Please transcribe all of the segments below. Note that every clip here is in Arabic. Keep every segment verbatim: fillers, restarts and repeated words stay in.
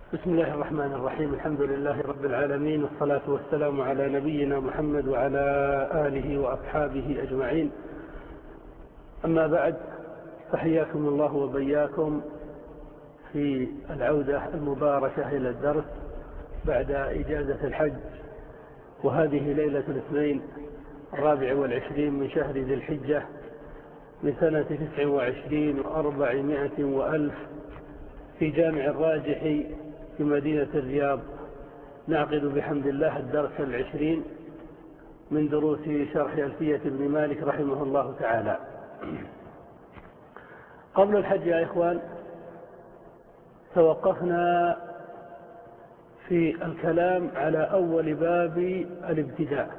بسم الله الرحمن الرحيم. الحمد لله رب العالمين، والصلاة والسلام على نبينا محمد وعلى آله وأصحابه أجمعين. أما بعد، فحياكم الله وبياكم في العودة المباركة إلى الدرس بعد إجازة الحج، وهذه ليلة الاثنين الرابع والعشرين من شهر ذي الحجة من سنة تسع وعشرين وأربعمائة وألف في جامع الراجح في مدينة الرياض. نعقد بحمد الله الدرس العشرين من دروس شرح ألفية ابن مالك رحمه الله تعالى. قبل الحج يا إخوان توقفنا في الكلام على أول باب الابتداء،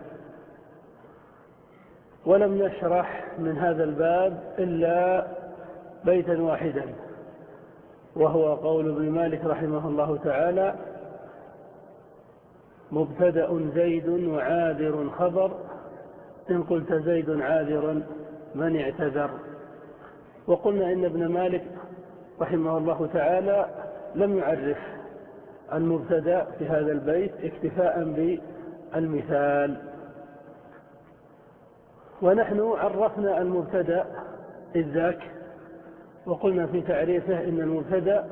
ولم نشرح من هذا الباب إلا بيتا واحدا، وهو قول ابن مالك رحمه الله تعالى: مبتدأ زيد وعاذر خبر، إن قلت زيد عاذر من اعتذر. وقلنا إن ابن مالك رحمه الله تعالى لم يعرف المبتدأ في هذا البيت اكتفاء بالمثال، ونحن عرفنا المبتدأ إذ ذاك، وقلنا في تعريفه إن المبتدأ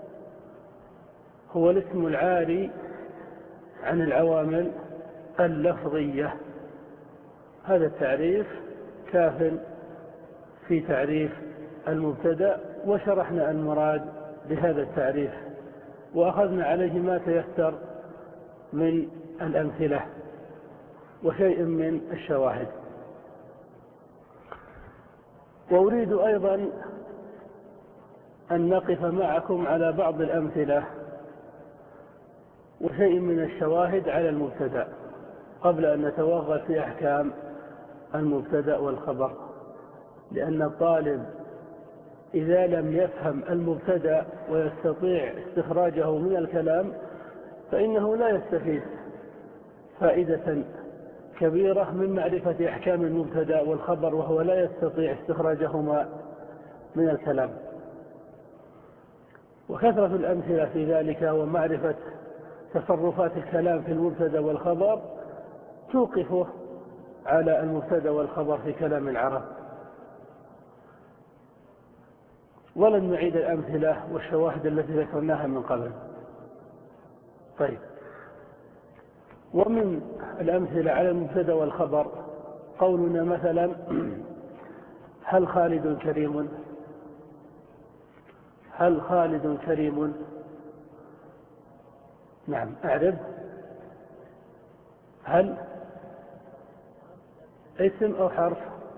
هو الاسم العاري عن العوامل اللفظية. هذا التعريف كاف في تعريف المبتدأ، وشرحنا المراد بهذا التعريف وأخذنا عليه ما تيسر من الأمثلة وشيء من الشواهد. وأريد أيضا أن نقف معكم على بعض الأمثلة وشيء من الشواهد على المبتدأ قبل أن نتوغل في أحكام المبتدأ والخبر، لأن الطالب إذا لم يفهم المبتدأ ويستطيع استخراجه من الكلام فإنه لا يستفيد فائدة كبيرة من معرفة أحكام المبتدأ والخبر وهو لا يستطيع استخراجهما من الكلام. وكثرة الأمثلة في ذلك ومعرفة تصرفات الكلام في المبتدأ والخبر توقفه على المبتدأ والخبر في كلام العرب. ولن نعيد الأمثلة والشواهد التي ذكرناها من قبل. طيب، ومن الأمثلة على المبتدأ والخبر قولنا مثلا: هل خالد كريم؟ هل خالد كريم؟ نعم، أعرب. هل اسم أو حرف؟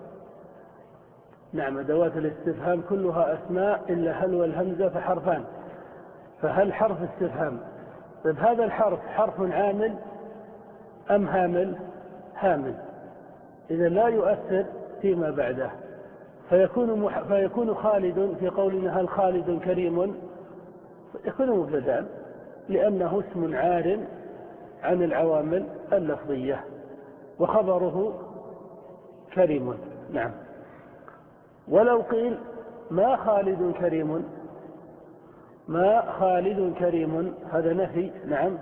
نعم، أدوات الاستفهام كلها أسماء إلا هل والهمزة فحرفان، فهل حرف استفهام. طيب، هذا الحرف حرف عامل أم هامل؟ هامل، إذا لا يؤثر فيما بعده، فيكون, مح... فيكون خالد في قولنا هل خالد كريم يكون مبتدأ لأنه اسم عار عن العوامل اللفظية، وخبره كريم. نعم. ولو قيل ما خالد كريم، ما خالد كريم، هذا نفي. نعم،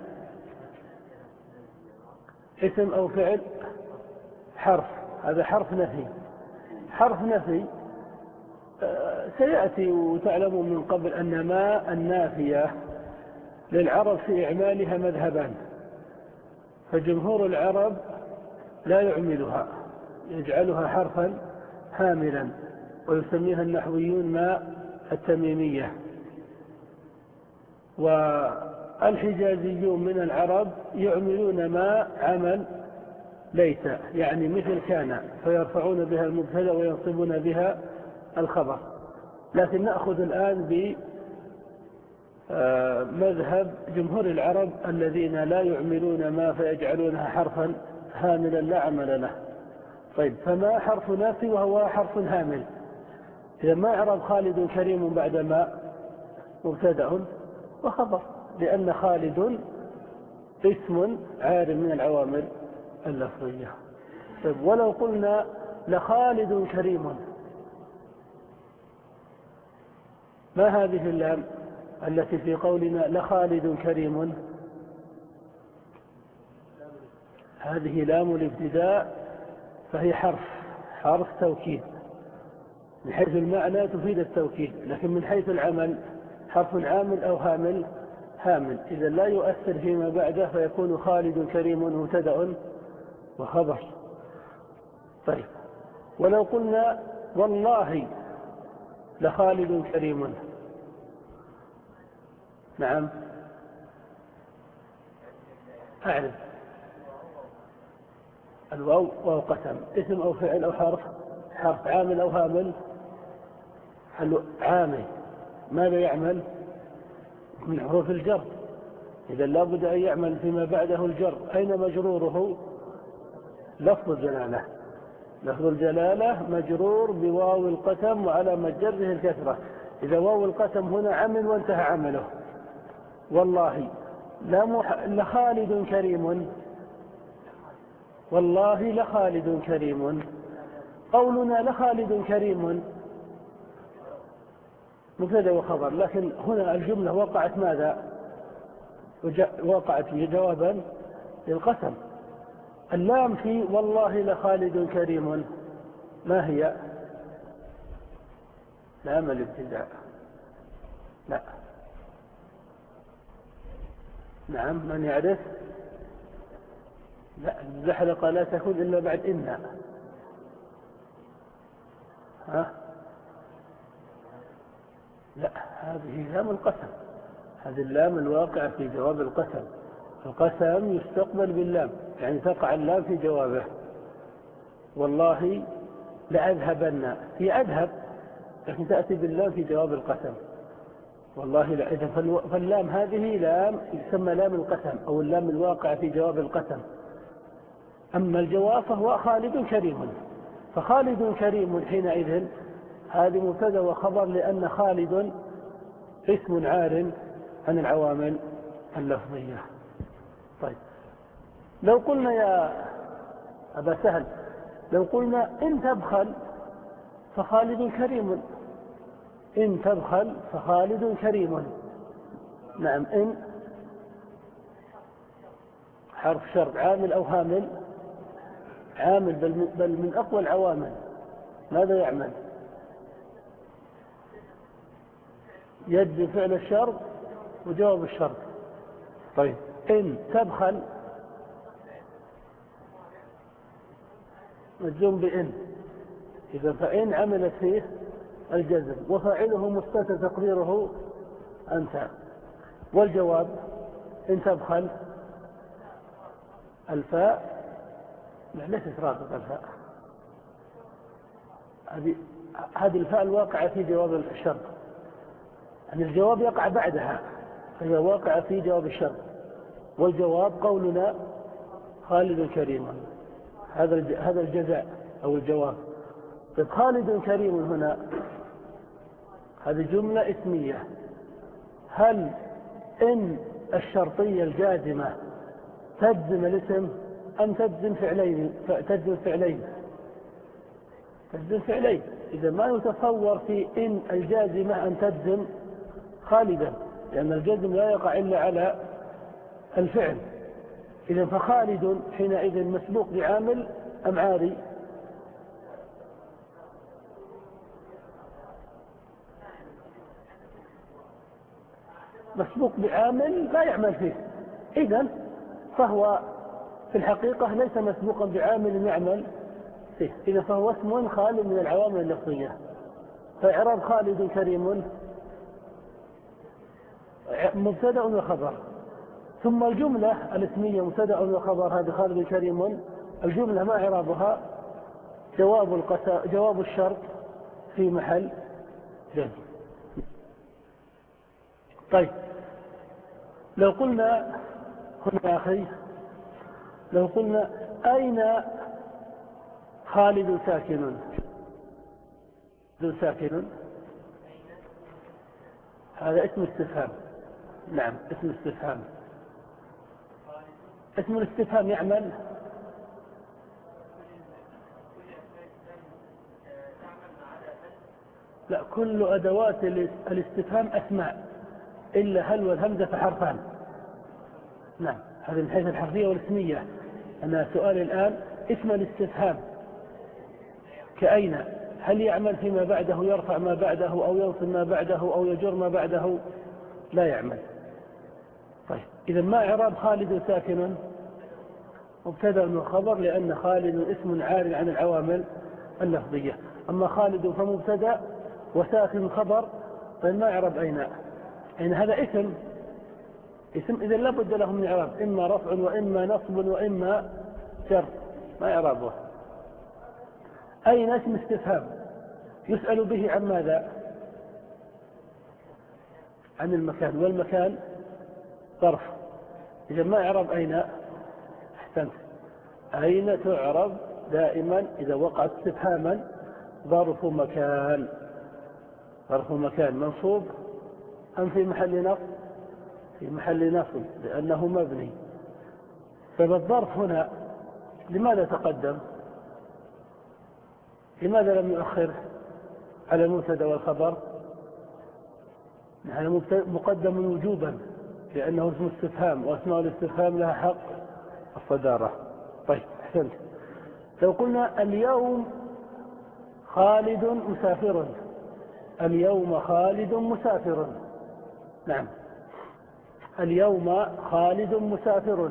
اسم أو فعل؟ حرف، هذا حرف نفي. حرف نفي سيأتي، وتعلمون من قبل أن ما النافية للعرب في إعمالها مذهبان، فجمهور العرب لا يعملها، يجعلها حرفا هاملا، ويسميها النحويون ما التميمية. والحجازيون من العرب يعملون ما عمل ليس، يعني مثل كان، فيرفعون بها المبتدأ وينصبون بها الخبر. لكن نأخذ الآن بمذهب جمهور العرب الذين لا يعملون ما فيجعلونها حرفا هاملا لا عمل له. طيب، فما حرف نافي وهو حرف هامل، إذا ما يعرب خالد كريم بعد ما مبتدأ وخبر، لأن خالد اسم عار من العوامل اللفظية. طيب، ولو قلنا لخالد كريم، ما هذه اللام؟ التي في قولنا لخالد كريم، هذه لام الابتداء، فهي حرف حرف توكيد، من حيث المعنى تفيد التوكيد، لكن من حيث العمل حرف عامل أو هامل هامل، إذا لا يؤثر فيما بعده، فيكون خالد كريم مبتدأ وخبر. طيب، ولو قلنا والله لخالد كريم، نعم أعرف الواو واو قسم، اسم أو فعل أو حرف؟ حرف عامل أو هامل؟ عامل. ماذا يعمل؟ من حروف الجر، إذا لابد أن يعمل فيما بعده الجر. أين مجروره؟ لفظ الجلالة، لفظ الجلالة مجرور بواو القسم، وعلى مجره الكسرة. إذا واو القسم هنا عمل وانتهى عمله. والله لخالد كريم، والله لخالد كريم. قولنا لخالد كريم مبتدأ وخبر، لكن هنا الجملة وقعت ماذا؟ وقعت جوابا للقسم. اللام في والله لخالد كريم ما هي؟ لام الابتداء. لا، نعم، من يعرف؟ لا، الزحلقة لا تكون إلا بعد إن. ها؟ لا، هذه لام القسم، هذه اللام الواقعة في جواب القسم. القسم يستقبل باللام، يعني تقع اللام في جوابه. والله لأذهبن، هي أذهب، لكن تأتي باللام في جواب القسم. والله لا. إذا فاللام هذه لام يسمى لام القسم، أو اللام الواقع في جواب القسم. أما الجواب فهو خالد كريم، فخالد كريم حينئذ هذه مبتدأ وخبر، لأن خالد اسم عار عن العوامل اللفظية. طيب، لو قلنا يا أبا سهل، لو قلنا إن تبخل فخالد كريم، إن تبخل فخالد كريم. نعم، إن حرف شرط، عامل أو هامل؟ عامل، بل من أقوى العوامل. ماذا يعمل؟ يجزم فعل الشرط وجواب الشرط. طيب، إن تبخل مجزوم بإن، إذا فإن عملت فيه الجزم، وفاعله مستتر تقديره أنت. والجواب إن تبخل الفاء، لا، ليست رابطة الفاء، هذه هذه الفاء الواقعة في جواب الشرط، يعني الجواب يقع بعدها، فهي واقعة في جواب الشرط. والجواب قولنا خالد كريم، هذا هذا الجزاء أو الجواب. طيب، خالد كريم هنا هذه جملة اسمية، هل إن الشرطية الجازمة تجزم الاسم أم تجزم فعلين؟ تجزم فعلين تجزم فعلين إذا ما يتصور في إن الجازمة أن تجزم خالدا، لأن الجزم لا يقع إلا على الفعل. إذا فخالد حينئذ مسبوق بعامل أم عاري؟ مسبوق بعامل لا يعمل فيه، إذن فهو في الحقيقة ليس مسبوقا بعامل يعمل فيه، إذا فهو اسم خالي من العوامل اللفظية. فإعراب خالد كريم مبتدأ وخبر، ثم الجملة الاسمية مبتدأ وخبر، هذا خالد كريم. الجملة ما إعرابها؟ جواب القسم، جواب الشرط في محل جزم. طيب، لو قلنا هنا يا أخي، لو قلنا أين خالد ساكن؟ ساكن هذا اسم استفهام. نعم، اسم استفهام. اسم الاستفهام يعمل؟ لا، كل أدوات الاستفهام أسماء، إلا هل والهمزة حرفان. نعم، هذا من حيث الحرفية والاسمية. أنا سؤال الآن اسم الاستفهام كأين، هل يعمل فيما بعده، يرفع ما بعده أو ينصب ما بعده أو يجر ما بعده؟ لا يعمل. طيب إذا ما إعراب خالد ساكن؟ مبتدأ وخبر، لأن خالد اسم عار عن العوامل اللفظية. أما خالد فمبتدأ وساكن خبر. طيب ما إعراب أين؟ أين هذا اسم اسم إذا لا بد له من إعراب، إما رفع وإما نصب وإما جر. ما إعرابه؟ أين اسم استفهام يسأل به عن ماذا؟ عن المكان، والمكان ظرف. إذا ما إعراب أين؟ أحسنت. أين تعرب دائما إذا وقعت استفهاما؟ ظرف مكان. ظرف مكان منصوب أم في محل نصب؟ في محل نصب لأنه مبني. فالظرف هنا لماذا تقدم؟ لماذا لم يؤخر على المبتدا والخبر؟ هذا مقدم وجوبا لأنه اسم استفهام، وأسماء الاستفهام لها حق الصدارة. طيب أحسنت. لو قلنا اليوم خالد مسافر، اليوم خالد مسافر. نعم، اليوم خالد مسافر.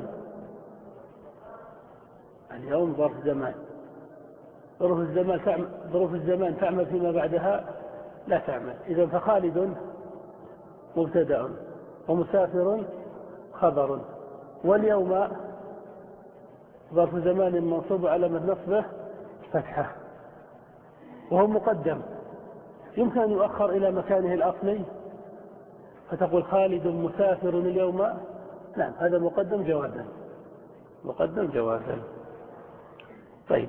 اليوم ظرف زمان. ظروف الزمان تعمل ظروف الزمان تعمل فيما بعدها؟ لا تعمل. إذا فخالد مبتدأ ومسافر خبر، واليوم ظرف زمان منصوب على نصبه فتحة وهو مقدم. يمكن أن يؤخر إلى مكانه الأصلي فتقول خالد مسافر اليوم. نعم، هذا مقدم جوازا. مقدم جوازا. طيب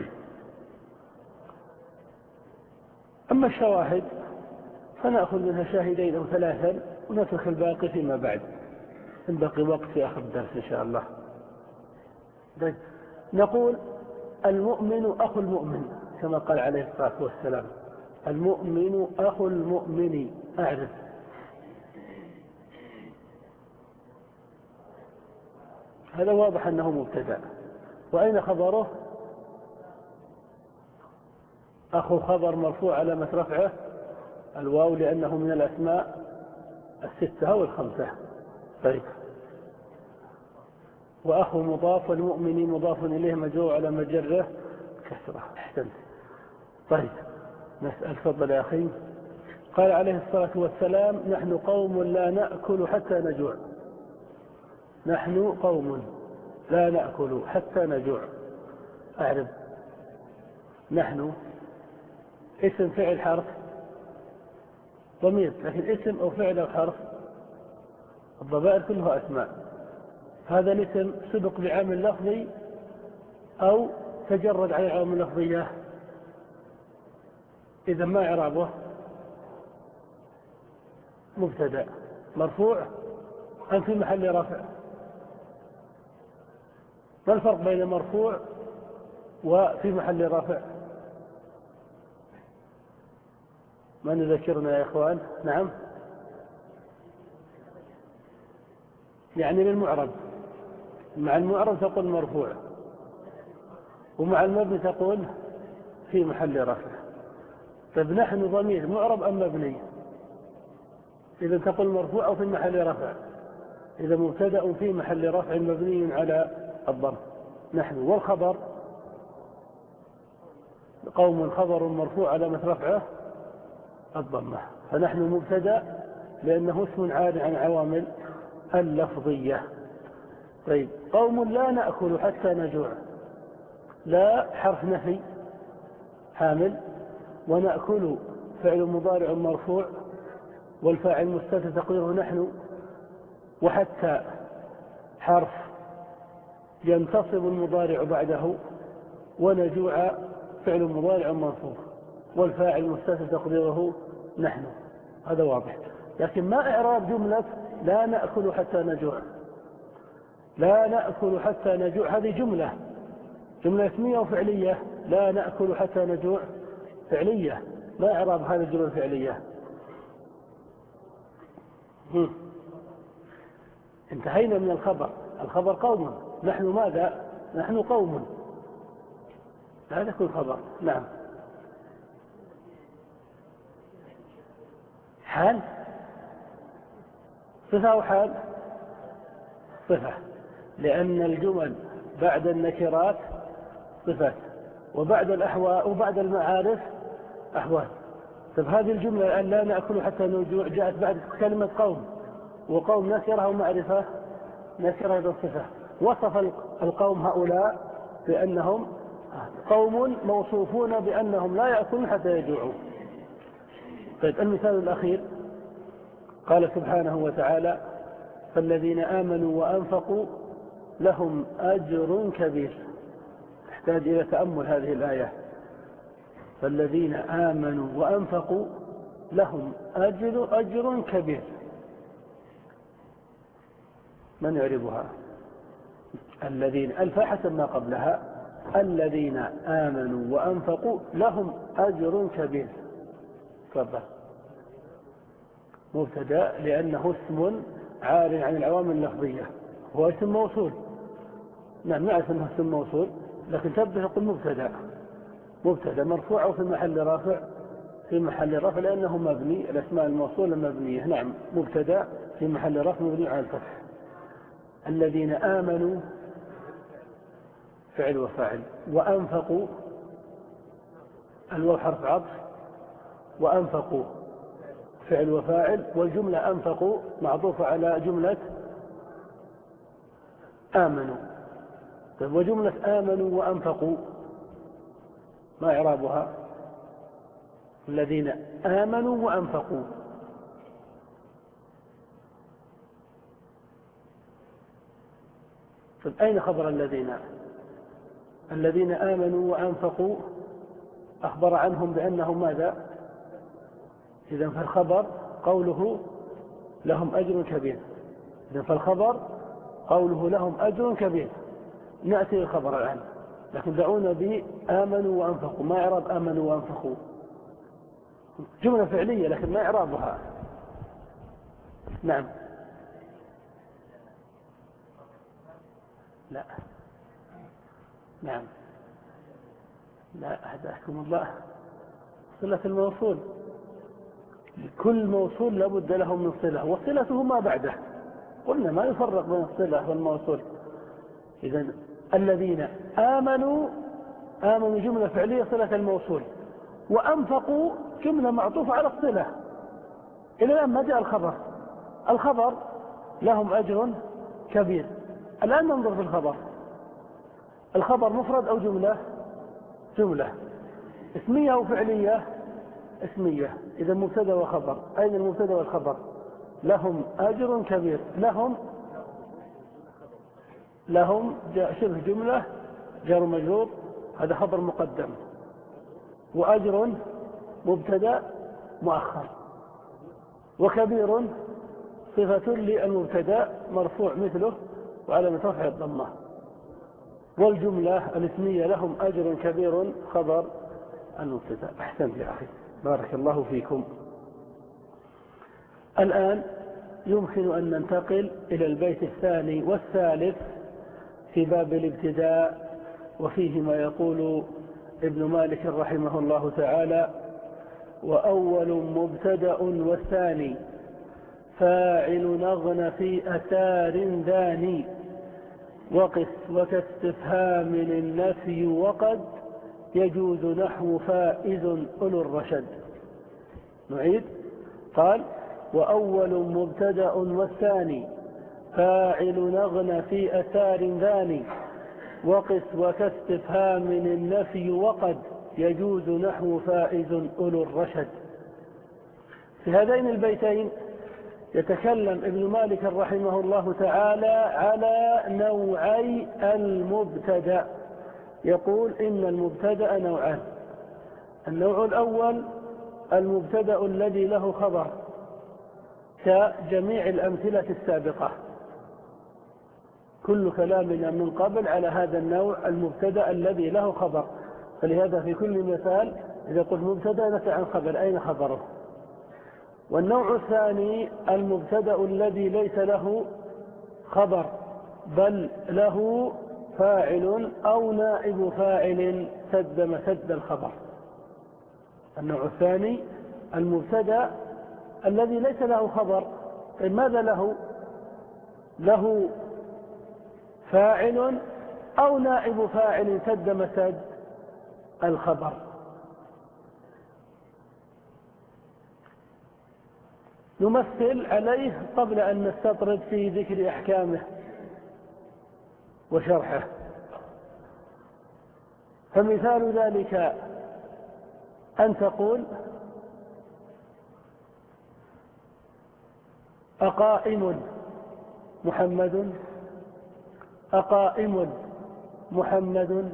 أما الشواهد فنأخذ منها شاهدين أو ثلاثا ونترك الباقي فيما بعد، إن بقي وقت في آخر الدرس إن شاء الله. طيب نقول المؤمن أخو المؤمن كما قال عليه الصلاة والسلام، المؤمن أخو المؤمن. أعرف هذا واضح أنه مبتدأ. وأين خبره؟ أخو خبر مرفوع علامة رفعه الواو لأنه من الأسماء الستة أو الخمسة. طيب وأخو مضاف والمؤمن مضاف إليه مجرور على مجره كسرة. أحسنت. طيب نسأل، تفضل يا أخي. قال عليه الصلاة والسلام نحن قوم لا نأكل حتى نجوع. نحن قوم لا نأكل حتى نجوع. أعرف نحن اسم فعل حرف ضمير، لكن اسم أو فعل أو حرف؟ الضمائر كلها أسماء. هذا الاسم سبق بعامل لفظي أو تجرد على العوامل اللفظية؟ إذا ما إعرابه؟ مبتدأ مرفوع أم في محل رفع؟ ما الفرق بين مرفوع وفي محل رفع؟ من يذكرنا يا إخوان؟ نعم، يعني للمعرب. مع المعرب تقول مرفوع، ومع المبني تقول في محل رفع. طيب نحن ضمير معرب أم مبني؟ إذا تقول مرفوع أو في محل رفع؟ إذا مبتدأ في محل رفع مبني على الضم نحن. والخبر قوم خبر مرفوع علامة رفعه الضمة. فنحن مبتدأ لأنه اسم عار عن عوامل اللفظية. طيب قوم لا نأكل حتى نجوع. لا حرف نفي حامل، ونأكل فعل مضارع مرفوع والفاعل مستتر تقديره نحن، وحتى حرف ينتصب المضارع بعده، ونجوع فعل مضارع منصوب والفاعل مستتر تقديره نحن. هذا واضح. لكن ما إعراب جملة لا نأكل حتى نجوع؟ لا نأكل حتى نجوع هذه جملة جملة اسمية وفعلية. لا نأكل حتى نجوع فعلية. ما إعراب هذه الجملة الفعلية؟ هم. انتهينا من الخبر. الخبر قوم، نحن ماذا؟ نحن قوم، لا تكون خبر. نعم. حال، صفة أو حال؟ صفة، لأن الجمل بعد النكرات صفات، وبعد الأحوال وبعد المعارف أحوال. طيب هذه الجملة الآن لا نأكل حتى نجوع جاءت بعد كلمة قوم، وقوم نكرة ومعرفة نكرة أيضا صفة. وصف القوم هؤلاء بأنهم قوم موصوفون بأنهم لا يأكلون حتى يجوعوا. طيب المثال الأخير قال سبحانه وتعالى: فالذين آمنوا وأنفقوا لهم أجر كبير. تحتاج إلى تأمل هذه الآية. فالذين آمنوا وأنفقوا لهم أجر, أجر كبير. من يعربها؟ الذين ألف حسب ما قبلها. الذين آمنوا وأنفقوا لهم أجر كبير. تفضل. مبتدأ لأنه اسم عار عن العوامل اللفظية، هو اسم موصول. نعم نعرف أنه اسم موصول، لكن تبدأ يقول مبتدأ. مبتدأ مرفوع أو في محل رافع؟ في محل رفع لأنه مبني، الأسماء الموصولة مبنية. نعم مبتدأ في محل رفع مبني على الفتح. الذين آمنوا فعل وفاعل، وأنفقوا الواو حرف عطف، وأنفقوا فعل وفاعل، والجملة أنفقوا معطوفة على جملة آمنوا. طيب وجملة آمنوا وأنفقوا ما إعرابها؟ الذين آمنوا وأنفقوا. طيب أين خبر الذين؟ الذين آمنوا وأنفقوا أخبر عنهم بأنهم ماذا؟ إذن فالخبر قوله لهم أجر كبير. إذن فالخبر قوله لهم أجر كبير. نأتي للخبر الآن، لكن دعونا بآمنوا وأنفقوا. ما إعراب آمنوا وأنفقوا؟ جملة فعلية لكن ما إعرابها؟ نعم. لا. نعم. لا أهداكم الله. صلة الموصول، كل موصول لابد له من صلة، وصلته ما بعده. قلنا ما يفرق بين الصلة والموصول. إذن الذين آمنوا، آمنوا جملة فعلية صلة الموصول، وأنفقوا جملة معطوفة على الصلة. إلى الآن ما جاء الخبر. الخبر لهم أجر كبير. الآن ننظر في الخبر. الخبر مفرد أو جملة؟ جملة. اسمية أو فعلية؟ اسمية. إذا مبتدأ وخبر. أين المبتدأ والخبر؟ لهم أجر كبير. لهم لهم شبه جملة جار مجرور، هذا خبر مقدم. وأجر مبتدأ مؤخر. وكبير صفة للمبتدأ مرفوع مثله وعلامة رفعه الضمة. والجملة الاسمية لهم أجر كبير خبر المبتدأ. أحسنت يا أخي، بارك الله فيكم. الآن يمكن أن ننتقل إلى البيت الثاني والثالث في باب الابتداء، وفيه ما يقول ابن مالك رحمه الله تعالى: وأول مبتدأ والثاني فاعل نغن في أثار ذاني وقس وكاستفهام النفي وقد يجوز نحو فائز أولو الرشد. نعيد. قال: وأول مبتدأ والثاني فاعل نغن في أثار ذاني وقس وكاستفهام النفي وقد يجوز نحو فائز أولو الرشد. في هذين البيتين يتكلم ابن مالك رحمه الله تعالى على نوعي المبتدأ. يقول إن المبتدأ نوعان. النوع الأول المبتدأ الذي له خبر كجميع الأمثلة السابقة. كل كلامنا من قبل على هذا النوع المبتدأ الذي له خبر، فلهذا في كل مثال إذا قلت مبتدأ نسأل عن خبر، أين خبره؟ والنوع الثاني المبتدأ الذي ليس له خبر بل له فاعل أو نائب فاعل سد مسد الخبر. النوع الثاني المبتدأ الذي ليس له خبر، ماذا له؟ له فاعل أو نائب فاعل سد مسد الخبر. نمثل عليه قبل أن نستطرد في ذكر أحكامه وشرحه. فمثال ذلك أن تقول أقائم محمد، أقائم محمد.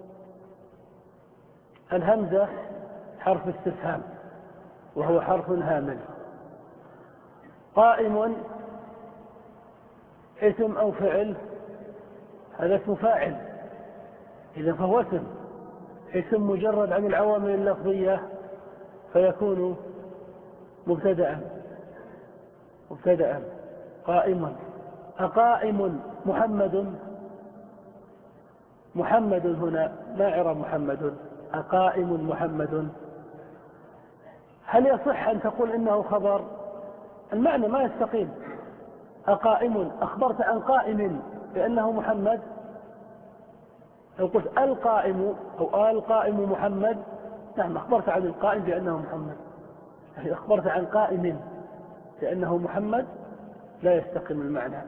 الهمزة حرف استفهام وهو حرف هامل. قائم اسم أو فعل؟ هذا اسم فاعل، إذا فهو اسم. اسم مجرد عن العوامل اللفظية فيكون مبتدأ مبتدأ قائم. أقائم محمد، محمد هنا ما إعراب محمد؟ أقائم محمد. هل يصح أن تقول إنه خبر؟ المعنى ما يستقيم. أقائم أخبرت عن قائم بأنه محمد، لو قلت القائم أو القائم محمد، نعم أخبرت عن القائم بأنه محمد. لكن أخبرت عن قائم بأنه محمد لا يستقيم المعنى.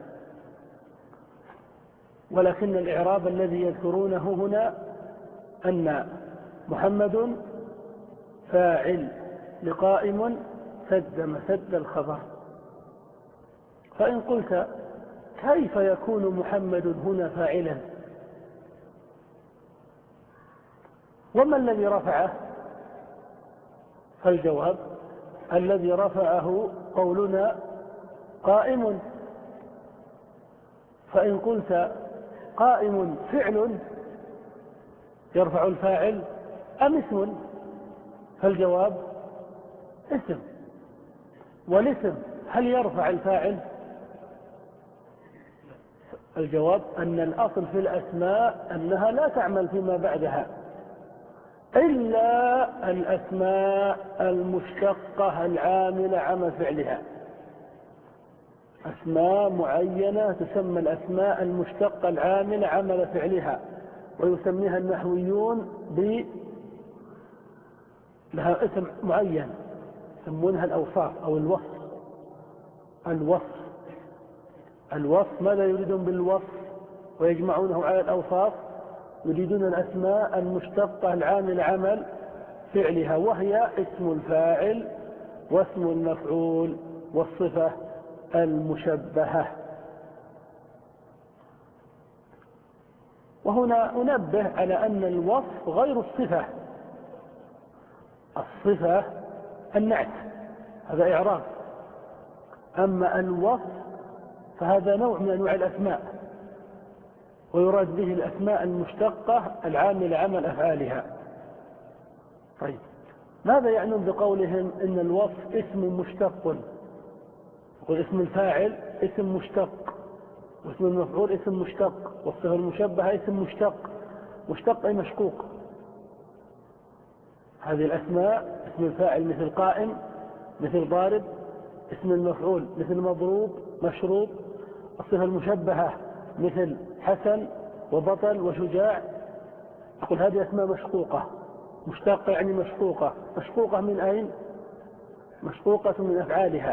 ولكن الإعراب الذي يذكرونه هنا أن محمد فاعل لقائم سد مسد الخبر. فإن قلت كيف يكون محمد هنا فاعلا؟ وما الذي رفعه؟ فالجواب الذي رفعه قولنا قائم. فإن قلت قائم فعل يرفع الفاعل أم اسم؟ فالجواب اسم. والاسم هل يرفع الفاعل؟ الجواب أن الأصل في الأسماء أنها لا تعمل فيما بعدها إلا الأسماء المشتقة العاملة عمل فعلها. أسماء معينة تسمى الأسماء المشتقة العاملة عمل فعلها، ويسميها النحويون ب لها اسم معين يسمونها الأوصاف أو الوصف. الوصف الوصف ماذا يريدون بالوصف ويجمعونه على الأوصاف؟ يريدون الأسماء المشتقة العاملة عمل فعلها، وهي اسم الفاعل واسم المفعول والصفة المشبهة. وهنا أنبه على أن الوصف غير الصفة. الصفة النعت هذا إعراب، أما الوصف فهذا نوع من أنواع الأسماء، ويراد به الأسماء المشتقة العاملة عمل أفعالها. طيب ماذا يعنون بقولهم إن الوصف اسم مشتق؟ يقول اسم الفاعل اسم مشتق، واسم المفعول اسم مشتق، والصفة المشبهة اسم مشتق. مشتق أي مشقوق. هذه الأسماء اسم الفاعل مثل قائم مثل ضارب، اسم المفعول مثل مضروب مشروب، الصفة المشبهة مثل حسن وبطل وشجاع. أقول هذه أسماء مشقوقة. مشتقة يعني مشقوقة. مشقوقة من أين؟ مشقوقة من أفعالها.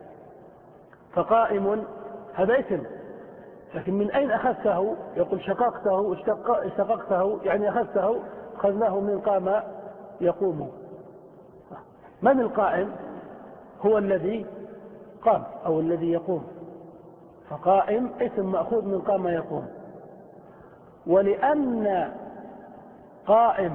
فقائم هذا اسم، لكن من أين أخذته؟ يقول شققته اشتققته يعني أخذته أخذناه من قام يقوم. من القائم؟ هو الذي قام أو الذي يقوم. فقائم اسم مأخوذ من قام يقوم. ولأن قائم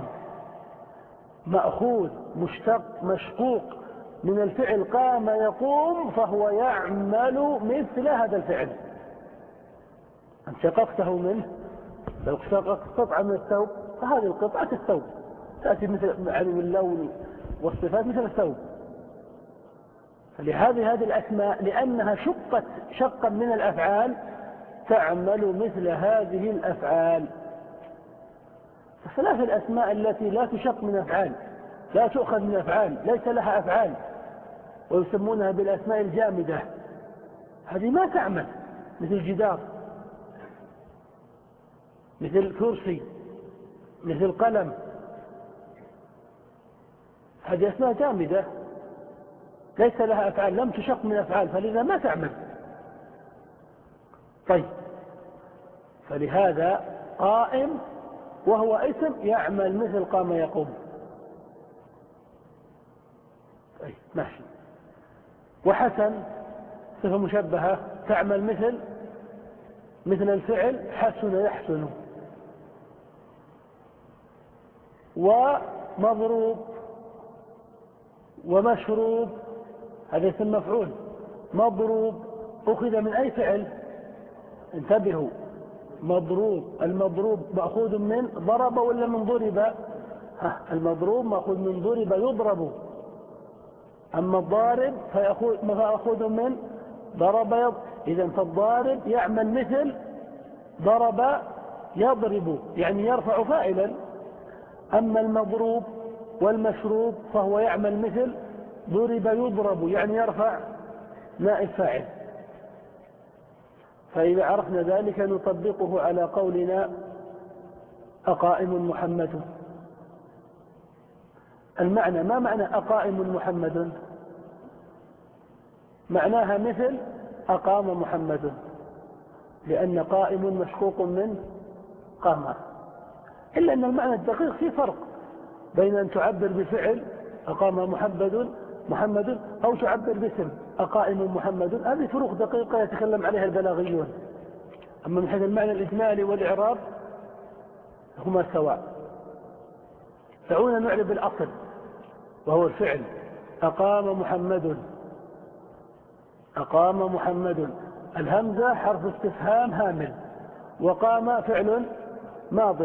مأخوذ مشتق مشقوق من الفعل قام يقوم، فهو يعمل مثل هذا الفعل. أن شققته منه، لو شققت قطعة من الثوب فهذه القطعة الثوب تأتي مثل يعني من اللون والصفات مثل الثوب. فلهذه هذه الأسماء لأنها شقت شقا من الأفعال تعمل مثل هذه الأفعال. فثلاث الأسماء التي لا تشق من أفعال، لا تؤخذ من أفعال، ليس لها أفعال، ويسمونها بالأسماء الجامدة، هذه ما تعمل، مثل جدار، مثل كرسي، مثل قلم، هذه أسماء جامدة ليس لها أفعال، لم تشق من أفعال، فلذا ما تعمل. طيب، فلهذا قائم وهو اسم يعمل مثل قام يقوم. طيب ماشي. وحسن صفة مشبهة تعمل مثل مثل الفعل حسن يحسن. ومضروب ومشروب هذا اسم مفعول. مضروب أخذ من أي فعل؟ انتبهوا، مضروب، المضروب مأخوذ من ضرب ولا من ضرب؟ ها، المضروب مأخوذ من ضرب يضرب، أما الضارب فيأخذ من ضرب يضرب. إذن فالضارب يعمل مثل ضرب يضرب، يعني يرفع فاعلا. أما المضروب والمشروب فهو يعمل مثل ضرب يضرب، يعني يرفع نائب فاعل. فإذا عرفنا ذلك نطبقه على قولنا أقائم محمد. المعنى، ما معنى أقائم محمد؟ معناها مثل أقام محمد، لأن قائم مشقوق من قام. إلا أن المعنى الدقيق في فرق بين أن تعبر بفعل أقام محمد محمد أو تعبر باسم أقائم محمد. هذه فروق دقيقة يتكلم عليها البلاغيون، أما من حيث المعنى الإجمالي والإعراب هما سواء. دعونا نعرب الأصل وهو الفعل أقام محمد. أقام محمد، الهمزة حرف استفهام هامل، وقام فعل ماض،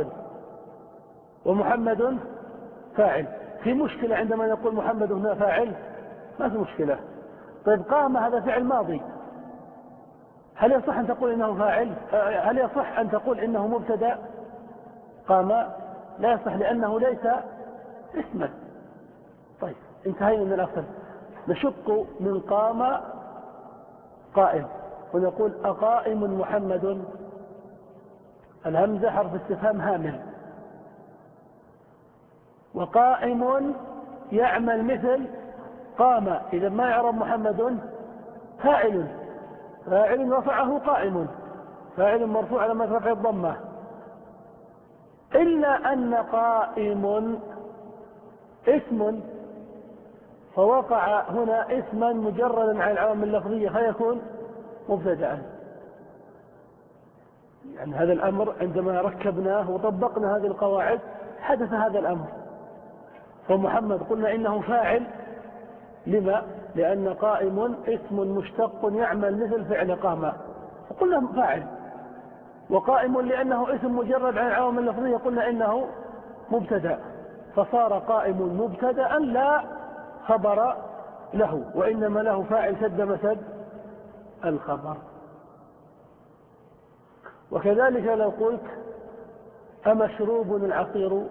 ومحمد فاعل. في مشكلة عندما نقول محمد هنا فاعل؟ ما في مشكلة. طيب قام هذا فعل ماضي، هل يصح أن تقول إنه فاعل؟ هل يصح أن تقول إنه مبتدأ؟ قام لا يصح لأنه ليس اسما. طيب انتهينا من الأصل. نشق من قام قائم ونقول أقائم محمد، الهمزة حرف استفهام هامل، وقائم يعمل مثل قام. إذا ما يعرب محمد فاعل، فاعل رفعه قائم، فاعل مرفوع على رفع الضمة. إلا أن قائم اسم، فوقع هنا اسما مجردا عن العوامل اللفظية فيكون مبتدأ. يعني هذا الأمر عندما ركبناه وطبقنا هذه القواعد حدث هذا الأمر. فمحمد قلنا إنه فاعل، لما؟ لأن قائم اسم مشتق يعمل مثل فعل قام، فقلنا فاعل. وقائم لأنه اسم مجرد عن العوامل اللفظية قلنا إنه مبتدأ، فصار قائم مبتدأ لا خبر له، وإنما له فاعل سد مسد الخبر. وكذلك لو قلت أمشروب العصير،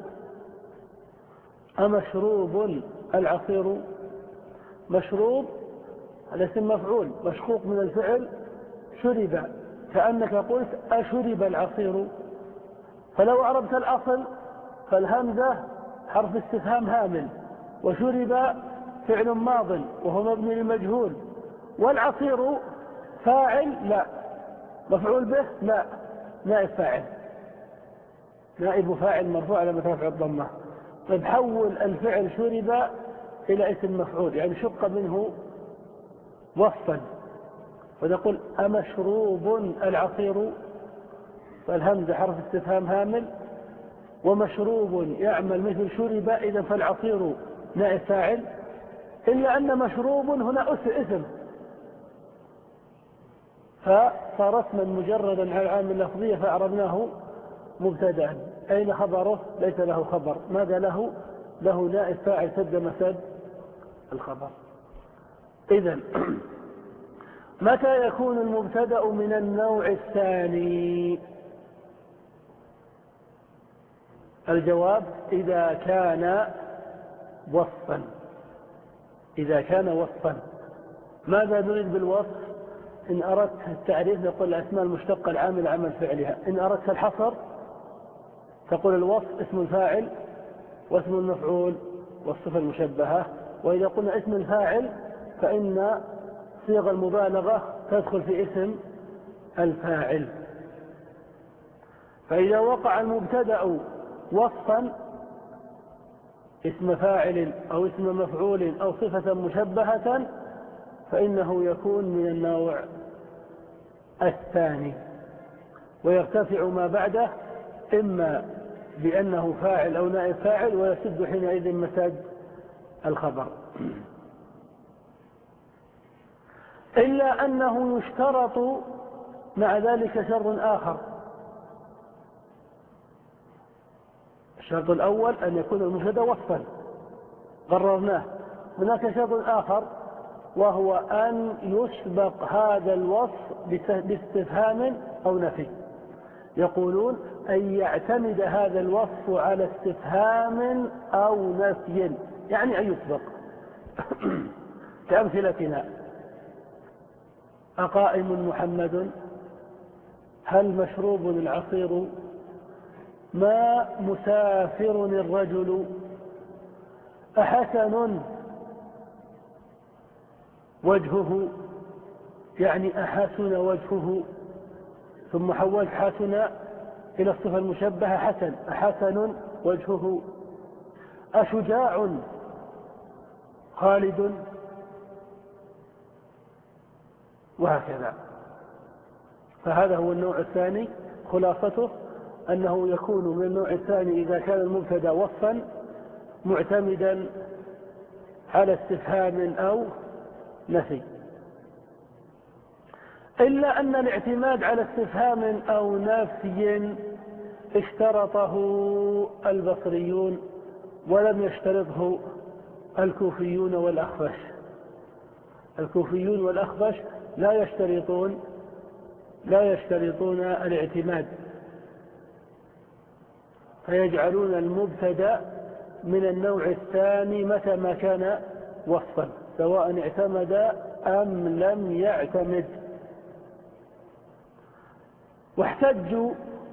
أمشروب العصير، مشروب هذا اسم مفعول مشقوق من الفعل شرب، كأنك قلت أشرب العصير. فلو أعربت الأصل فالهمزة حرف استفهام هامل، وشرب فعل ماض وهو مبني للمجهول، والعصير فاعل لا، مفعول به لا، نائب فاعل، نائب فاعل مرفوع على رفع الضمة. طيب حول الفعل شرب إلى اسم مفعول، يعني شق منه وصفا، ونقول أمشروب العصير، فالهمزة حرف استفهام هامل، ومشروب يعمل مثل شرب، إذا فالعصير نائب فاعل. إلا أن مشروب هنا اسم، فصار اسما مجردا على العامل اللفظية فأعربناه مبتدأ. أين خبره؟ ليس له خبر. ماذا له؟ له نائب فاعل سد مسد الخبر. إذن متى يكون المبتدأ من النوع الثاني؟ الجواب: إذا كان وصفا. إذا كان وصفا. ماذا نريد بالوصف؟ إن أردت التعريف نقول الأسماء المشتقة العامل عمل فعلها. إن أردت الحصر تقول الوصف اسم الفاعل واسم المفعول والصفة المشبهة. وإذا قلنا اسم الفاعل فإن صيغ المبالغة تدخل في اسم الفاعل. فإذا وقع المبتدأ وصفا اسم فاعل أو اسم مفعول أو صفة مشبهة فإنه يكون من النوع الثاني، ويرتفع ما بعده إما بأنه فاعل أو نائب فاعل، ويسد حينئذ مسد الخبر. إلا أنه يشترط مع ذلك شرط آخر. الشرط الأول أن يكون المبتدأ وصفا قررناه. هناك شرط آخر وهو أن يسبق هذا الوصف باستفهام أو نفي. يقولون أن يعتمد هذا الوصف على استفهام أو نفي، يعني أن يسبق. كأمثلتنا: أقائم محمد؟ هل مشروب العصير؟ ما مسافر الرجل؟ أحسن وجهه؟ يعني أحسن وجهه، ثم حولت حسن إلى الصفة المشبهة حسن، أحسن وجهه. أشجاع خالد؟ وهكذا. فهذا هو النوع الثاني. خلاصته أنه يكون من النوع الثاني إذا كان المبتدأ وصفا معتمدا على استفهام أو نفي. إلا أن الاعتماد على استفهام أو نفي اشترطه البصريون ولم يشترطه الكوفيون والأخفش. الكوفيون والأخفش لا يشترطون لا يشترطون الاعتماد، فيجعلون المبتدأ من النوع الثاني متى ما كان وصفا، سواء اعتمد أم لم يعتمد. واحتجوا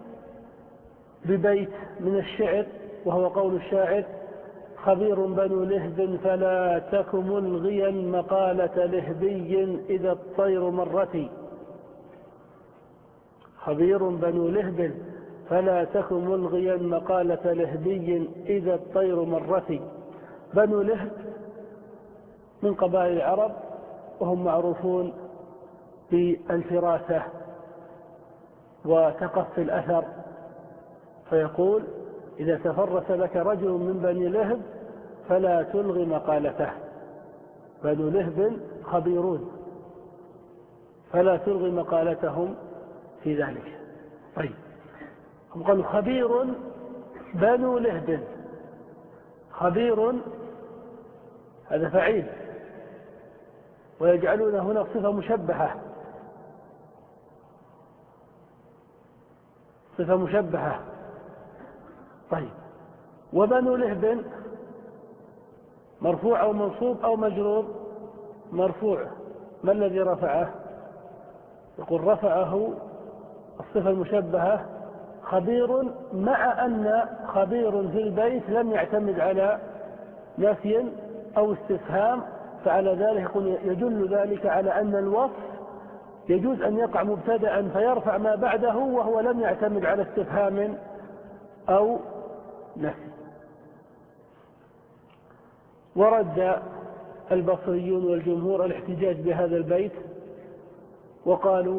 ببيت من الشعر وهو قول الشاعر: خبير بنو لهب فلا تك ملغيا مقالة لهبي إذا الطير مرتي. خبير بنو لهب فلا تك ملغيا مقالة لهبي إذا الطير مرتي. بنو لهب من قبائل العرب، وهم معروفون بالفراسة وتقصي الأثر. فيقول: إذا تفرس لك رجل من بني لهب فلا تلغي مقالته. بنو لهب خبيرون فلا تلغي مقالتهم في ذلك. طيب، هم قالوا خبير بنو لهب. خبير هذا فعيل، ويجعلون هنا صفة مشبهة، صفة مشبهة. طيب، وبنو لهب مرفوع أو منصوب أو مجرور؟ مرفوع. ما الذي رفعه؟ يقول رفعه الصفة المشبهة خبير، مع أن خبير في البيت لم يعتمد على نفي أو استفهام، فعلى ذلك يقول يدل ذلك على أن الوصف يجوز أن يقع مبتدأ فيرفع ما بعده وهو لم يعتمد على استفهام أو نفي. ورد البصريون والجمهور الاحتجاج بهذا البيت وقالوا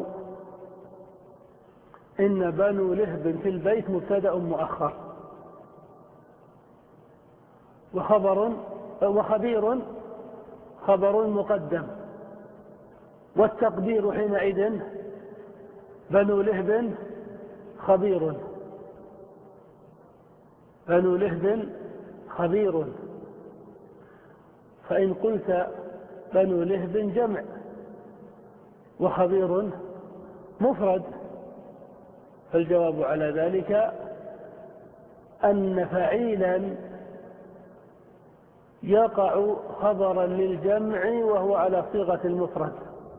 إن بنو لهب في البيت مبتدأ مؤخر، وخبر وخبير خبر مقدم، والتقدير حينئذ بنو لهب خبير. بنو لهب خبير. فإن قلت بنو لهب جمع وخبير مفرد. فالجواب على ذلك أن فعيلا يقع خبرا للجمع وهو على صيغة المفرد،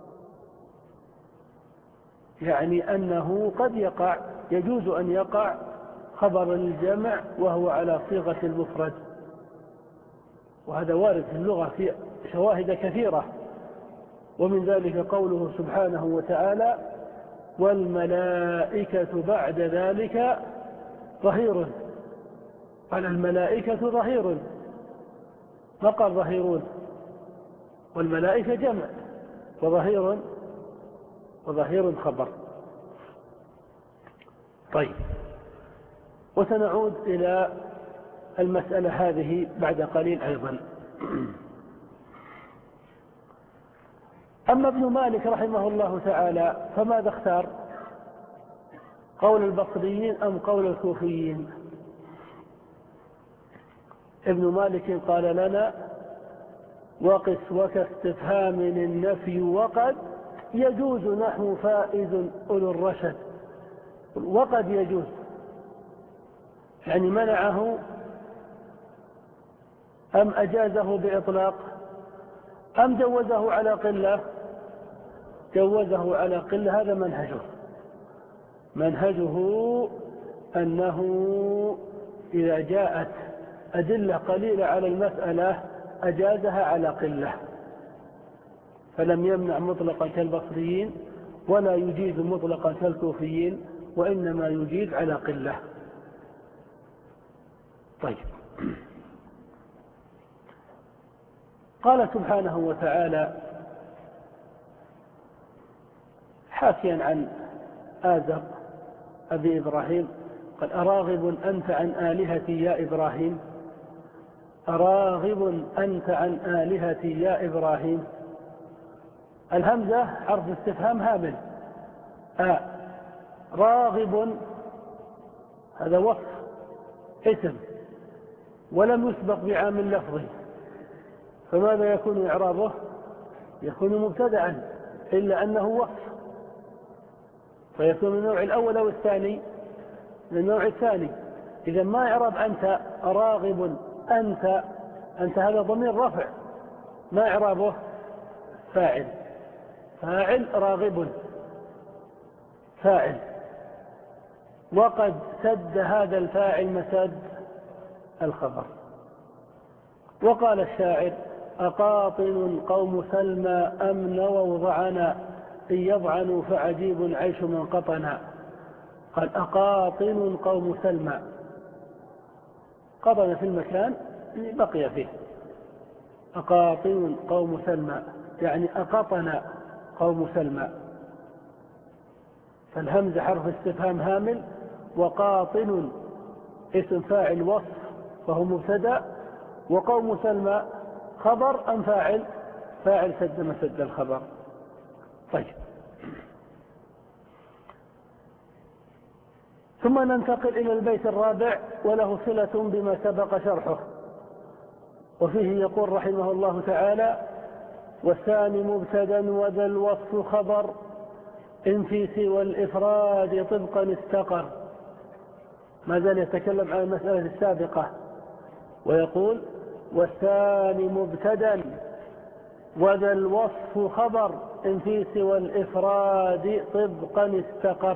يعني أنه قد يقع يجوز أن يقع خبر الجمع وهو على صيغة المفرد، وهذا وارد في اللغة في شواهد كثيرة. ومن ذلك قوله سبحانه وتعالى والملائكة بعد ذلك ظهير. قال الملائكة ظهير، ما قال ظهيرون. والملائكة جمع وظهير وظهير خبر. طيب، وسنعود إلى المسألة هذه بعد قليل أيضا. أما ابن مالك رحمه الله تعالى فماذا اختار؟ قول البصريين أم قول الكوفيين؟ ابن مالك قال لنا وقس وكاستفهام النفي وقد يجوز نحو فائز أولو الرشد. وقد يجوز يعني منعه أم أجازه بإطلاق أم جوزه على قلة؟ جوزه على قلة. هذا منهجه منهجه أنه إذا جاءت أدلة قليلة على المسألة أجازها على قلة، فلم يمنع مطلقا كالبصريين ولا يجيز مطلقا كالكوفيين، وإنما يجيز على قلة. طيب، قال سبحانه وتعالى حاكيا عن آزر أبي إبراهيم قال أراغب أنت عن آلهتي يا إبراهيم أراغب أنت عن آلهتي يا إبراهيم. الهمزة حرف استفهام هامل. آه راغب هذا وصف اسم ولم يسبق بعامل لفظي، فماذا يكون إعرابه؟ يكون مبتدأ إلا أنه وصف، فيكون من النوع الأول أو الثاني، من النوع الثاني. إذا ما إعراب أنت راغب أنت أنت هذا ضمير رفع، ما إعرابه؟ فاعل فاعل راغب فاعل. وقد سد هذا الفاعل مسد الخبر. وقال الشاعر أقاطن قوم سلمى أم نووا ضعنا إن يضعنوا فعجيب عيش من قطنا. قال أقاطن قوم سلمى، قطن في المكان بقي فيه. أقاطن قوم سلمى يعني أقطن قوم سلمى. فالهمزة حرف استفهام هامل، وقاطن اسم فاعل وصف فهو مبتدأ، وقوم سلمى خبر أم فاعل؟ فاعل سد مسد الخبر. طيب، ثم ننتقل إلى البيت الرابع وله صلة بما سبق شرحه، وفيه يقول رحمه الله تعالى والثاني مبتدا وذا الوصف خبر إن في سوى الإفراد طبقا استقر. ما زال يتكلم عن المسألة السابقة ويقول والثاني مبتدا وذا الوصف خبر إن في سوى الإفراد طبقا استقر.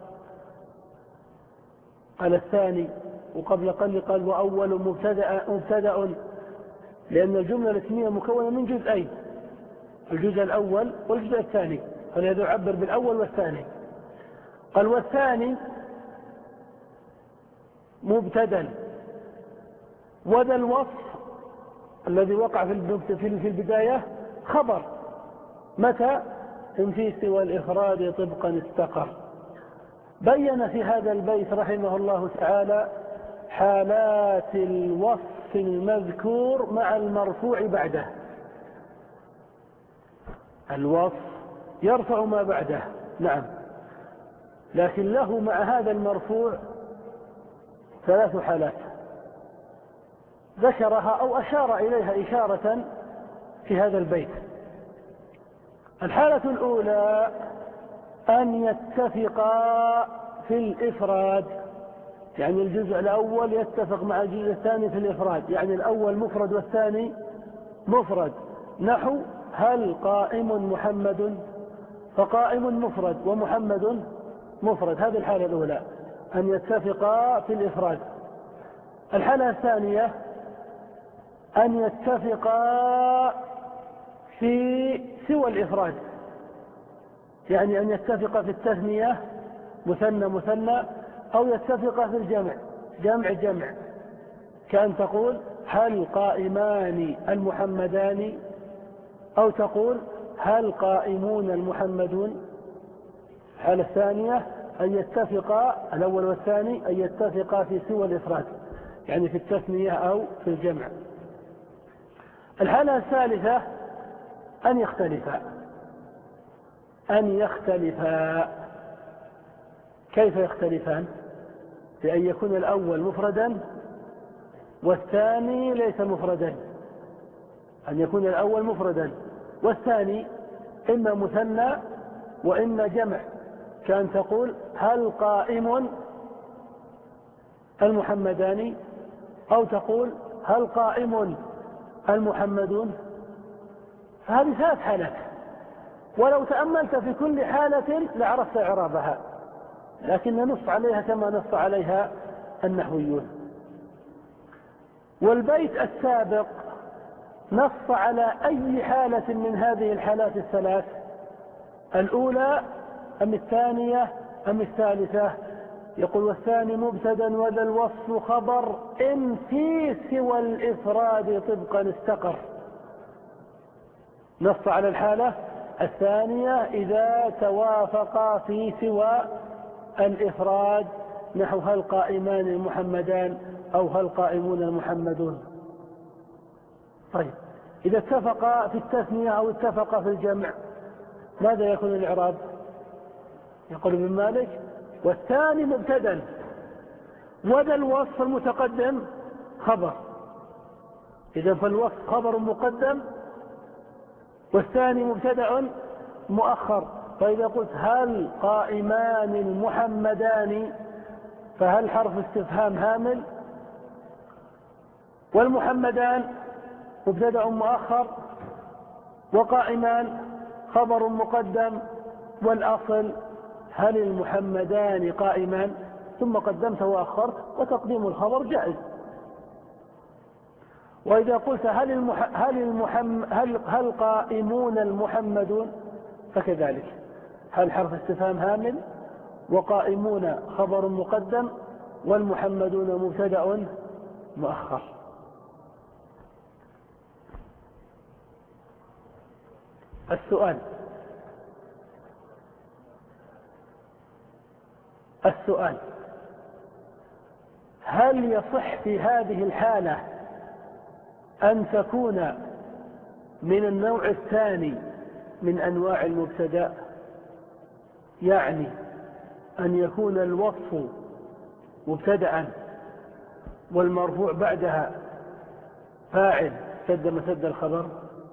قال الثاني، وقبل قل قال وأول مبتدأ, مبتدأ لأن الجملة الاسمية مكونة من جزئين، الجزء الأول والجزء الثاني، فلهذا يعبر بالأول والثاني. قال والثاني مبتدا وذا الوصف الذي وقع في البداية خبر متى؟ إن في سوى الإفراد طبقا استقر. بين في هذا البيت رحمه الله تعالى حالات الوصف المذكور مع المرفوع بعده. الوصف يرفع ما بعده نعم، لكن له مع هذا المرفوع ثلاث حالات ذكرها أو أشار إليها إشارة في هذا البيت. الحالة الأولى أن يتفقا في الإفراد، يعني الجزء الأول يتفق مع الجزء الثاني في الإفراد، يعني الأول مفرد والثاني مفرد. نحو هل قائم محمد، فقائم مفرد ومحمد مفرد. هذه الحالة الأولى أن يتفقا في الإفراد. الحالة الثانية أن يتفقا في سوى الإفراد، يعني أن يتفقا في التثنية مثنى مثنى، أو يتفقا في الجمع جمع جمع، كأن تقول هل قائمان المحمدان، أو تقول هل قائمون المحمدون. الحالة الثانية أن يتفقا، الأول والثاني أن يتفقا في سوى الإفراد، يعني في التثنية أو في الجمع. الحالة الثالثة أن يختلفا أن يختلفا كيف يختلفان؟ بأن يكون الأول مفردا والثاني ليس مفردا، أن يكون الأول مفردا والثاني إما مثنى وإما جمع، كأن تقول هل قائم المحمدان، أو تقول هل قائم المحمدون. فهذه ثلاث حالات، ولو تأملت في كل حالة لعرفت إعرابها، لكن نص عليها كما نص عليها النحويون. والبيت السابق نص على أي حالة من هذه الحالات الثلاث، الأولى أم الثانية أم الثالثة. يقول والثاني مبتدا وذا الوصف خبر إن في سوى الإفراد طبقا استقر. نص على الحالة الثانية إذا توافقا في سوى الإفراد، نحو هل قائمان المحمدان أو هل قائمون المحمدون. طيب إذا اتفقا في التثنية أو اتفقا في الجمع ماذا يكون الإعراب؟ يقول ابن مالك والثاني مبتدا وذا الوصف المتقدم خبر. إذا فالوصف خبر مقدم والثاني مبتدا مؤخر. فإذا قلت هل قائمان المحمدان فهل حرف استفهام هامل، والمحمدان مبتدا مؤخر، وقائمان خبر مقدم، والأصل هل المحمدان قائمان، ثم قدمت وأخرت وتقديم الخبر جائز. وإذا قلت هل, المح... هل, المحم... هل... هل قائمون المحمدون فكذلك، هل حرف استفهام هامل، وقائمون خبر مقدم، والمحمدون مبتدأ مؤخر. السؤال السؤال هل يصح في هذه الحالة أن تكون من النوع الثاني من أنواع المبتدأ، يعني أن يكون الوصف مبتدأ والمرفوع بعدها فاعل سد مسد الخبر،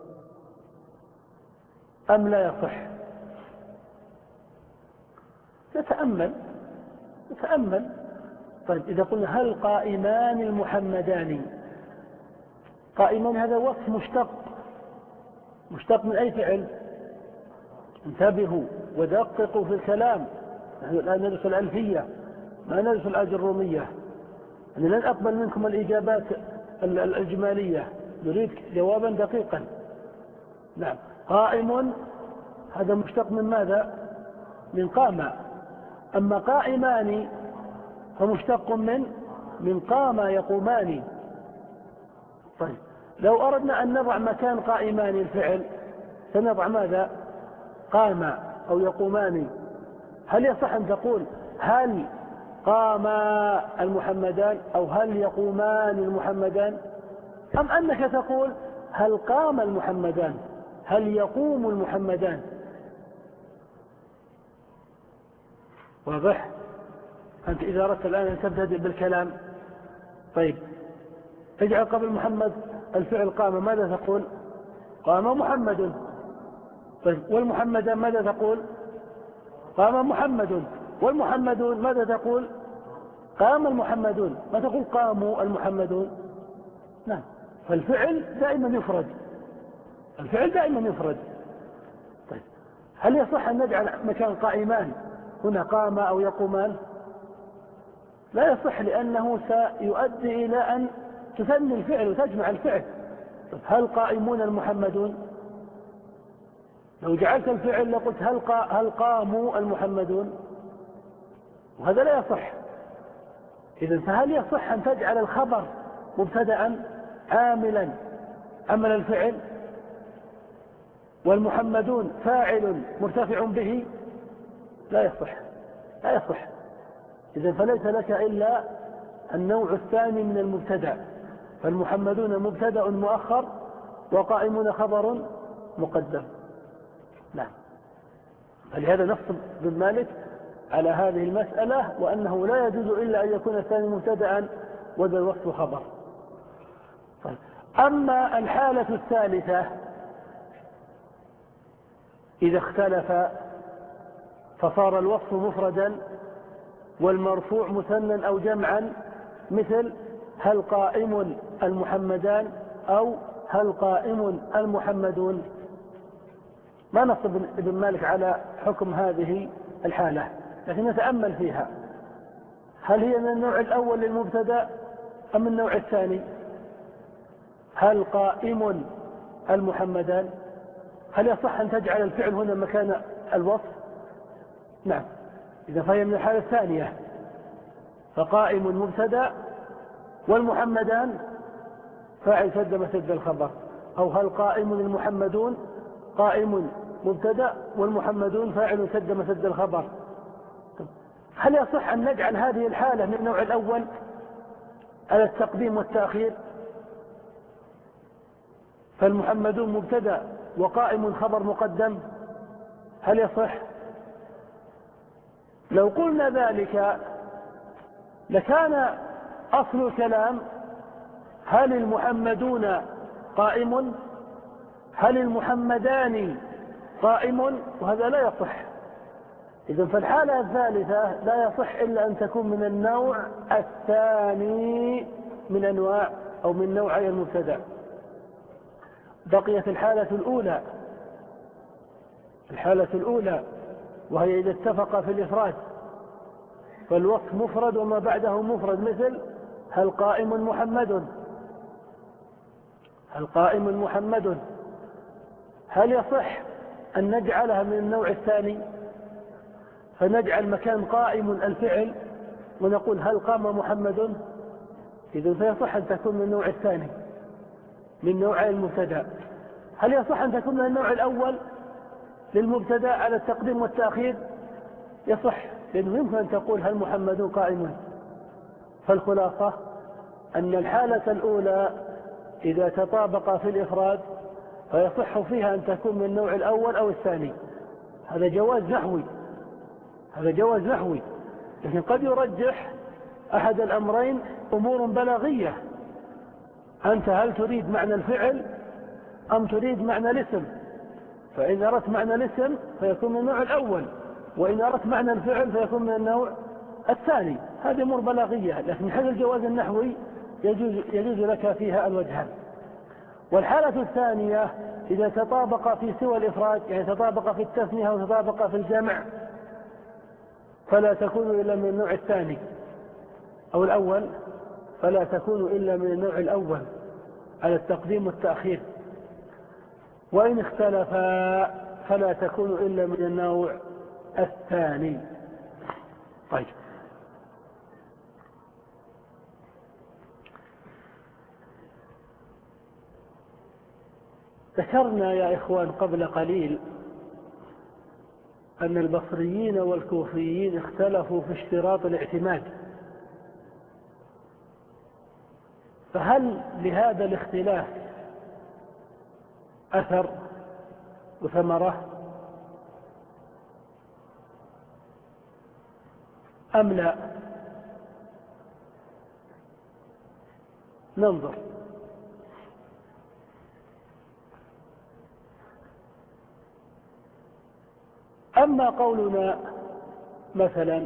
أم لا يصح؟ نتأمل نتأمل طيب إذا قلنا هل قائمان المحمدان، قائمان هذا وصف مشتق مشتق من أي فعل؟ انتبهوا ودققوا في الكلام، نحن الآن ندرس الألفية ما ندرس الأجرومية. أنا لن أقبل منكم الإجابات الإجمالية، نريد جوابا دقيقا. نعم، قائم هذا مشتق من ماذا؟ من قام. أما قائمان فمشتق من من قام يقومان. طيب لو أردنا أن نضع مكان قائمان الفعل سنضع ماذا؟ قام أو يقومان. هل يصح أن تقول هل قام المحمدان أو هل يقومان المحمدان، أم أنك تقول هل قام المحمدان هل يقوم المحمدان؟ واضح؟ أنت إذا أردت الآن أن تبتدئ بالكلام، طيب اجعل قبل محمد الفعل قام، ماذا تقول؟ قام محمد. طيب والمحمدان ماذا تقول؟ قام محمد. والمحمدون ماذا تقول؟ قام المحمدون. ما تقول قاموا المحمدون. نعم. فالفعل دائما يفرد، الفعل دائما يفرد. طيب هل يصح أن نجعل مكان قائمان هنا قام أو يقومان؟ لا يصح، لأنه سيؤدي إلى أن تثني الفعل وتجمع الفعل. طيب هل قائمون المحمدون؟ لو جعلت الفعل لقلت هل, قا هل قاموا المحمدون، وهذا لا يصح. إذن فهل يصح أن تجعل الخبر مبتدأ عاملا عمل الفعل والمحمدون فاعل مرتفع به؟ لا يصح، لا يصح. إذن فليس لك إلا النوع الثاني من المبتدأ، فالمحمدون مبتدأ مؤخر وقائمون خبر مقدم. نعم. فلهذا نص ابن مالك على هذه المسألة، وأنه لا يجوز إلا أن يكون الثاني مبتدأ وذا الوصف خبر. طيب. أما الحالة الثالثة إذا اختلف فصار الوصف مفردا والمرفوع مثنى أو جمعا، مثل هل قائم المحمدان أو هل قائم المحمدون. ما نص ابن مالك على حكم هذه الحالة، لكن نتأمل فيها. هل هي من النوع الأول للمبتدأ أم النوع الثاني؟ هل قائم المحمدان، هل يصح أن تجعل الفعل هنا مكان الوصف؟ نعم. إذا فهي من الحالة الثانية، فقائم مبتدأ والمحمدان فاعل سد مسد الخبر. أو هل قائم المحمدون، قائم مبتدأ والمحمدون فاعل سد مسد الخبر. هل يصح أن نجعل هذه الحالة من النوع الأول على التقديم والتأخير، فالمحمدون مبتدأ وقائم خبر مقدم؟ هل يصح؟ لو قلنا ذلك لكان أصل الكلام هل المحمدون قائم، هل المحمدان قائم، وهذا لا يصح. إذن فالحالة الثالثة لا يصح إلا أن تكون من النوع الثاني من أنواع أو من نوعي المبتدأ. بقيت الحالة الأولى، الحالة الأولى وهي إذا اتفق في الإفراد فالوصف مفرد وما بعده مفرد، مثل هل قائم محمد، هل قائم محمد. هل يصح أن نجعلها من النوع الثاني فنجعل مكان قائم الفعل ونقول هل قام محمد؟ إذن فيصح أن تكون من النوع الثاني من نوعي المبتدأ. هل يصح أن تكون من النوع الأول للمبتدأ على التقديم والتأخير؟ يصح، لأنه يمكن أن تقول هل محمد قائم. فالخلاصة أن الحالة الأولى إذا تطابق في الإفراد فيصح فيها أن تكون من النوع الأول أو الثاني. هذا جواز نحوي، هذا جواز نحوي. لكن قد يرجح أحد الأمرين أمور بلاغية. أنت هل تريد معنى الفعل أم تريد معنى الاسم؟ فإن أردت معنى الاسم فيكون من النوع الأول، وإن أردت معنى الفعل فيكون من النوع الثاني. هذه أمور بلاغية، لكن من حيث الجواز النحوي يجوز, يجوز لك فيها الوجهان. والحالة الثانية إذا تطابق في سوى الإفراد، يعني تطابق في التثنية وتطابق في الجمع، فلا تكون إلا من النوع الثاني، أو الأول فلا تكون إلا من النوع الأول على التقديم والتأخير. وإن اختلفا فلا تكون إلا من النوع الثاني. طيب. ذكرنا يا إخوان قبل قليل أن البصريين والكوفيين اختلفوا في اشتراط الاعتماد، فهل لهذا الاختلاف أثر وثمرة أم لا؟ ننظر. أما قولنا مثلا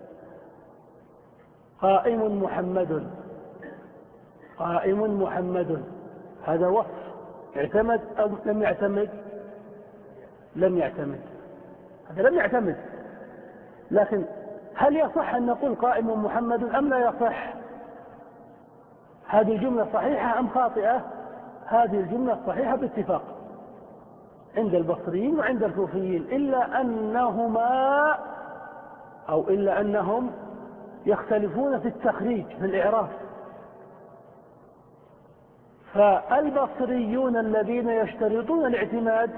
قائم محمد، قائم محمد، هذا وصف اعتمد أو لم يعتمد؟ لم يعتمد، هذا لم يعتمد. لكن هل يصح أن نقول قائم محمد أم لا يصح؟ هذه الجملة صحيحة أم خاطئة؟ هذه الجملة صحيحة باتفاق عند البصريين وعند الكوفيين، إلا أنهما أو إلا أنهم يختلفون في التخريج في الإعراب. فالبصريون الذين يشترطون الاعتماد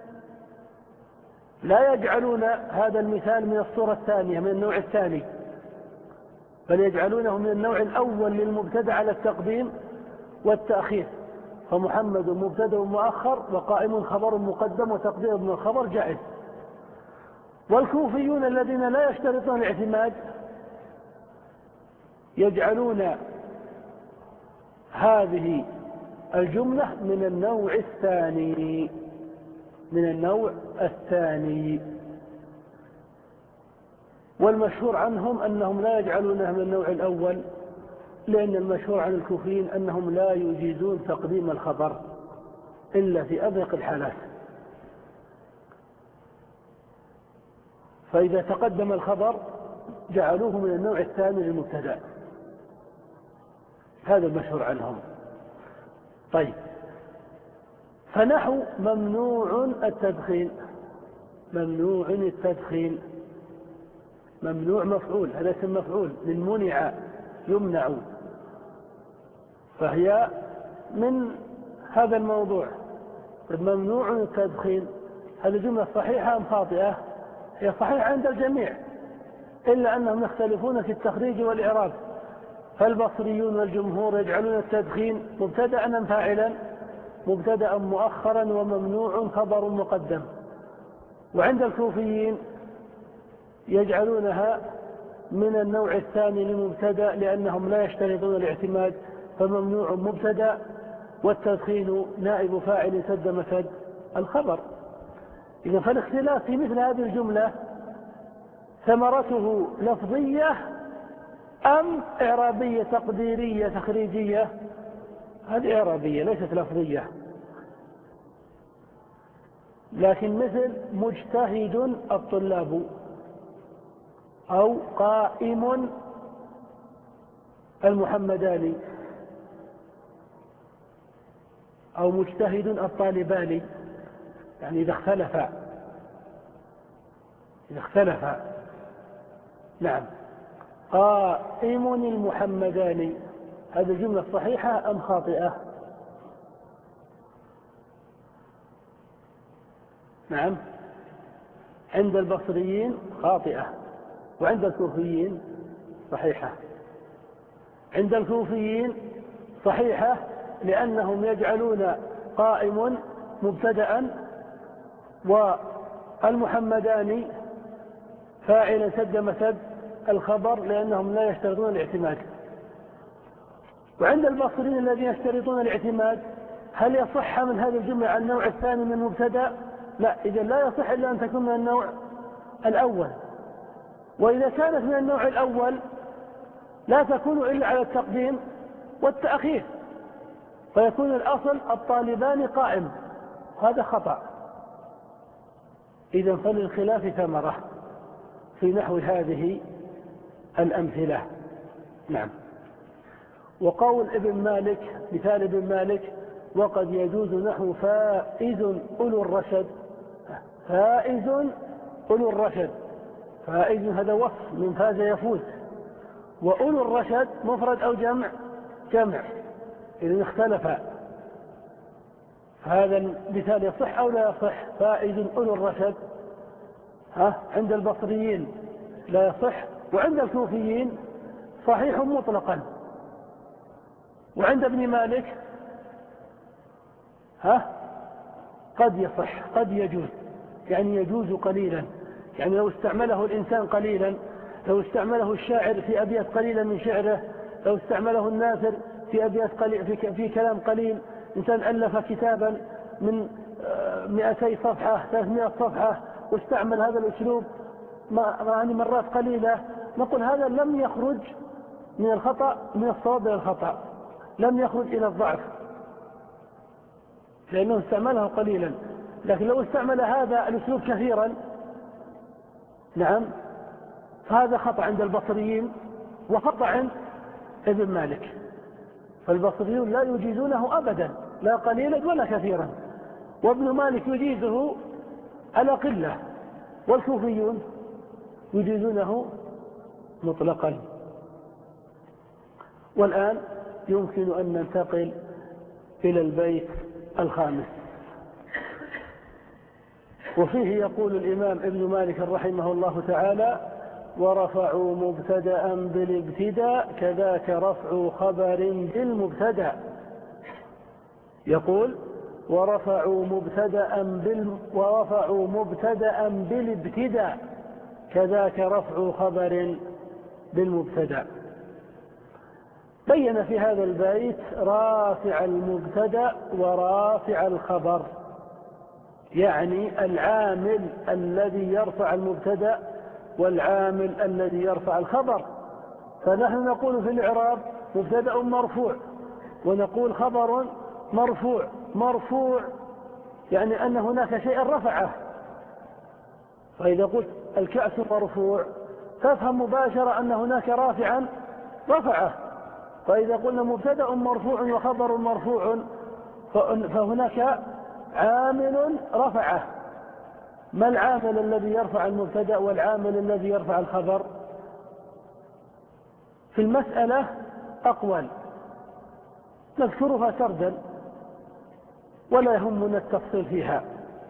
لا يجعلون هذا المثال من الصورة الثانية من النوع الثاني، بل يجعلونه من النوع الأول للمبتدأ على التقديم والتأخير، فمحمد مبتدأ مؤخر وقائم خبر مقدم وتقدير من الخبر جائز. والكوفيون الذين لا يشترطون الاعتماد يجعلون هذه الجملة من النوع الثاني من النوع الثاني والمشهور عنهم أنهم لا يجعلونها من النوع الأول، لأن المشهور عن الكوفيين أنهم لا يجيزون تقديم الخبر إلا في أضيق الحالات، فإذا تقدم الخبر جعلوه من النوع الثاني للمبتدأ، هذا المشهور عنهم. طيب، فنحو ممنوع التدخين، ممنوع التدخين، ممنوع مفعول، هذا اسم مفعول من منع يمنع، فهي من هذا الموضوع. ممنوع التدخين، هذه جملة صحيحة أم خاطئة؟ هي صحيحة عند الجميع، إلا أنهم يختلفون في التخريج والإعراب. فالبصريون والجمهور يجعلون التدخين مبتدأ أم فاعلا؟ مبتدأ مؤخرا وممنوع خبر مقدم. وعند الكوفيين يجعلونها من النوع الثاني لمبتدأ لأنهم لا يشترطون الاعتماد، فممنوع مبتدأ والتدخين نائب فاعل سد مسد الخبر. إذا فالاختلاف في مثل هذه الجملة ثمرته لفظية أم إعرابية تقديرية تخريجية؟ هذه إعرابية ليست لفظية. لكن مثل مجتهد الطلاب أو قائم المحمدان أو مجتهد الطالبان، يعني إذا اختلف إذا اختلف نعم. قائم المحمدان، هذه الجملة صحيحة أم خاطئة؟ نعم، عند البصريين خاطئة وعند الكوفيين صحيحة. عند الكوفيين صحيحة لأنهم يجعلون قائم مبتدأ والمحمدان فاعلا سد مسد الخبر لأنهم لا يشترطون الاعتماد. وعند البصريين الذين يشترطون الاعتماد هل يصح من هذه الجملة عن النوع الثاني من المبتدأ؟ لا، إذا لا يصح إلا أن تكون من النوع الأول، وإذا كانت من النوع الأول لا تكون إلا على التقديم والتأخير، فيكون الأصل الطالبان قائم، هذا خطأ. إذا فللخلاف ثمرة في نحو هذه الأمثلة. نعم. وقول ابن مالك، مثال ابن مالك: وقد يجوز نحو فائز أولو الرشد، فائز أولو الرشد، فائز هذا وصف من فاز يفوز، وأولو الرشد مفرد أو جمع؟ جمع، إذن اختلف، فهذا المثال يصح أو لا يصح؟ فائز أولو الرشد ها عند البصريين لا يصح، وعند الكوفيين صحيح مطلقا، وعند ابن مالك ها قد يصح قد يجوز، يعني يجوز قليلا، يعني لو استعمله الإنسان قليلا، لو استعمله الشاعر في أبيات قليلا من شعره، لو استعمله الناثر في أبيات قليل في, في كلام قليل، إنسان ألف كتابا من مئتي صفحة ثلاثمائة صفحة واستعمل هذا الأسلوب يعني مرات قليلة، نقول هذا لم يخرج من الخطأ من الصواب إلى الخطأ، لم يخرج إلى الضعف لأنه استعمله قليلا. لكن لو استعمل هذا الأسلوب كثيرا نعم فهذا خطأ عند البصريين وخطأ عند ابن مالك. فالبصريون لا يجيزونه أبدا، لا قليلا ولا كثيرا، وابن مالك يجيزه على قلة، والكوفيون يجيزونه مطلقا. والآن يمكن أن ننتقل إلى البيت الخامس، وفيه يقول الإمام ابن مالك رحمه الله تعالى: ورفعوا مبتدأ بالابتداء كذاك رفع خبر بالمبتدأ. يقول: ورفعوا مبتدأ بال ورفعوا مبتدأ بالابتداء كذاك رفع خبر بالمبتدأ. بين في هذا البيت رافع المبتدأ ورافع الخبر، يعني العامل الذي يرفع المبتدأ والعامل الذي يرفع الخبر. فنحن نقول في الإعراب مبتدأ مرفوع، ونقول خبر مرفوع. مرفوع يعني أن هناك شيئا رفعه، فإذا قلت الكأس مرفوع تفهم مباشرة أن هناك رافعا رفعه. فإذا قلنا مبتدأ مرفوع وخبر مرفوع فهناك عامل رفعه. ما العامل الذي يرفع المبتدأ والعامل الذي يرفع الخبر؟ في المسألة أقوال نذكرها سردا ولا يهمنا التفصيل فيها.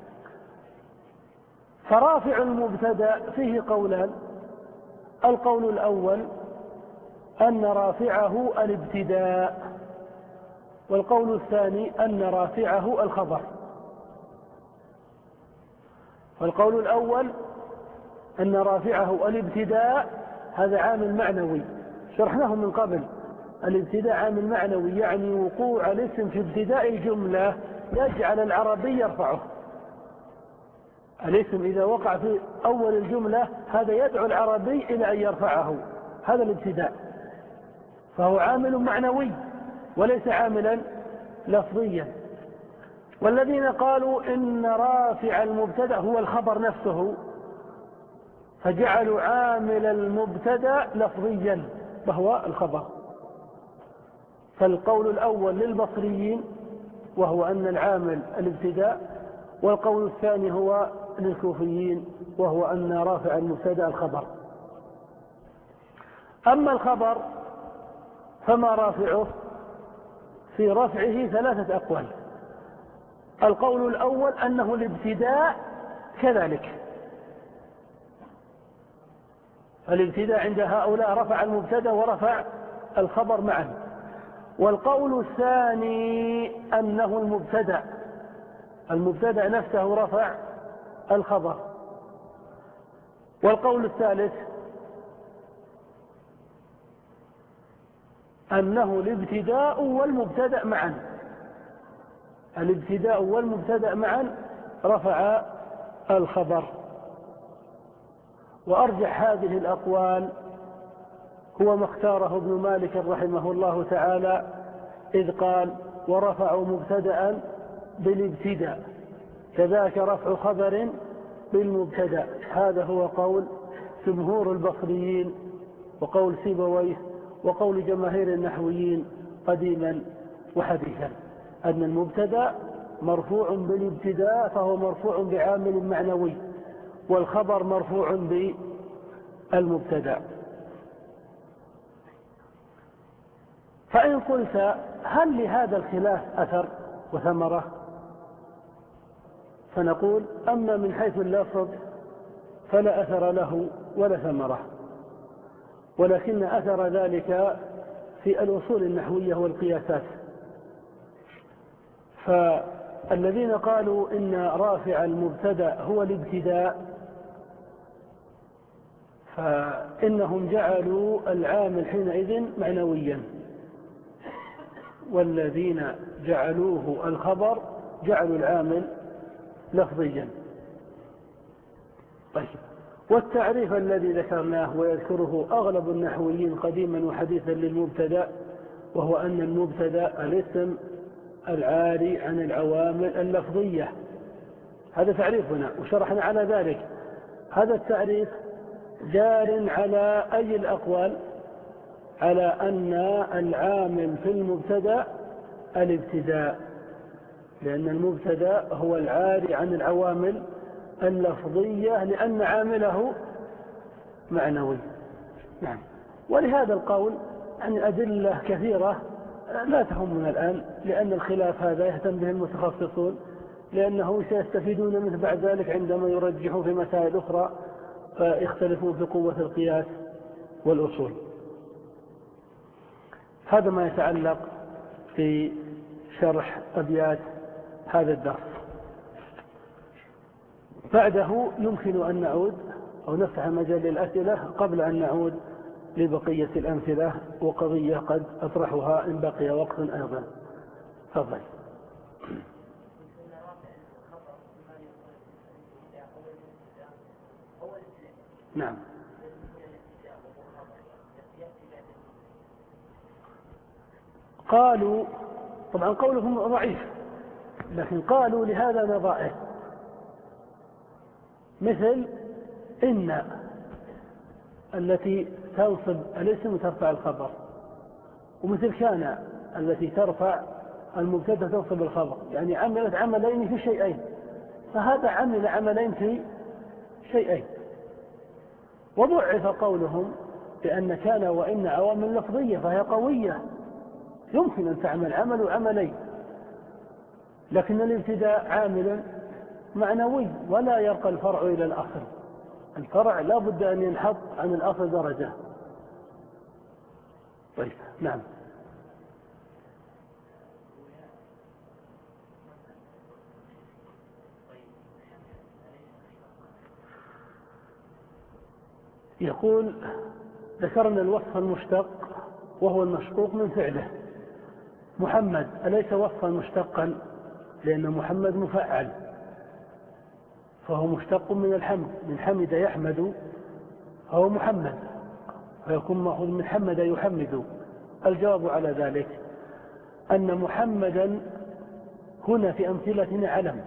فرافع المبتدأ فيه قولان: القول الأول أن رافعه الابتداء، والقول الثاني أن رافعه الخبر. فالقول الأول أن رافعه الابتداء، هذا عامل معنوي شرحناه من قبل. الابتداء عامل معنوي، يعني وقوع الاسم في ابتداء الجملة يجعل العربي يرفعه. الاسم إذا وقع في أول الجملة هذا يدعو العربي إلى أن يرفعه، هذا الابتداء. فهو عامل معنوي وليس عاملا لفظيا. والذين قالوا إن رافع المبتدأ هو الخبر نفسه فجعلوا عامل المبتدأ لفظيا وهو الخبر. فالقول الأول للبصريين وهو أن العامل الابتداء، والقول الثاني هو للكوفيين وهو أن رافع المبتدأ الخبر. أما الخبر فما رافعه؟ في رفعه ثلاثة أقوال. القول الأول أنه الابتداء كذلك، الابتداء عند هؤلاء رفع المبتدأ ورفع الخبر معا. والقول الثاني أنه المبتدأ المبتدأ نفسه رفع الخبر. والقول الثالث أنه الابتداء والمبتدأ معا، الابتداء والمبتدأ معا رفع الخبر. وأرجح هذه الأقوال هو ما اختاره ابن مالك رحمه الله تعالى، إذ قال: ورفعوا مبتدأ بالابتداء كذاك رفع خبر بالمبتدأ. هذا هو قول جمهور البصريين وقول سيبويه وقول جماهير النحويين قديما وحديثا، أن المبتدأ مرفوع بالابتداء فهو مرفوع بعامل معنوي، والخبر مرفوع بالمبتدأ. فإن قلت هل لهذا الخلاف أثر وثمرة؟ فنقول: أما من حيث اللفظ فلا أثر له ولا ثمرة، ولكن أثر ذلك في الأصول النحوية والقياسات. فالذين قالوا إن رافع المبتدأ هو الابتداء فإنهم جعلوا العامل حينئذ معنويا، والذين جعلوه الخبر جعلوا العامل لفظيا. طيب، والتعريف الذي ذكرناه ويذكره أغلب النحويين قديما وحديثا للمبتدأ، وهو أن المبتدأ الاسم العاري عن العوامل اللفظية. هذا تعريفنا وشرحنا على ذلك. هذا التعريف جار على أي الأقوال؟ على أن العامل في المبتدأ الابتداء، لأن المبتدأ هو العاري عن العوامل اللفظية لأن عامله معنوي. نعم. ولهذا القول يعني أدلة كثيرة لا تهمنا الآن، لأن الخلاف هذا يهتم به المتخصصون، لأنه سيستفيدون منه بعد ذلك عندما يرجحون في مسائل أخرى فيختلفون في قوة القياس والأصول. هذا ما يتعلق في شرح أبيات هذا الدرس. بعده يمكن أن نعود أو نفتح مجال للأسئلة قبل أن نعود لبقية الأمثلة وقضية قد أطرحها إن بقي وقت أيضا. تفضل. نعم. قالوا طبعا قولهم ضعيف، لكن قالوا لهذا نظائر، مثل إن التي تنصب الاسم وترفع الخبر، ومثل كان التي ترفع المبتدا تنصب الخبر، يعني عملت عملين في شيئين، فهذا عمل عملين في شيئين. وضعف قولهم بأن كان وإن عوامل لفظية فهي قوية يمكن أن تعمل عمل وعملين، لكن الابتداء عامل معنوي ولا يرقى الفرع إلى الأصل. الفرع لا بد أن ينحط عن الأصل درجة. طيب. نعم. يقول ذكرنا الوصف المشتق وهو المشقوق من فعله. محمد أليس وصفا مشتقا؟ لأن محمد مفعل فهو مشتق من الحمد، من حمد يحمد فهو محمد، فيكون مأخوذ من حمد يحمد. الجواب على ذلك أن محمدا هنا في أمثلتنا علم،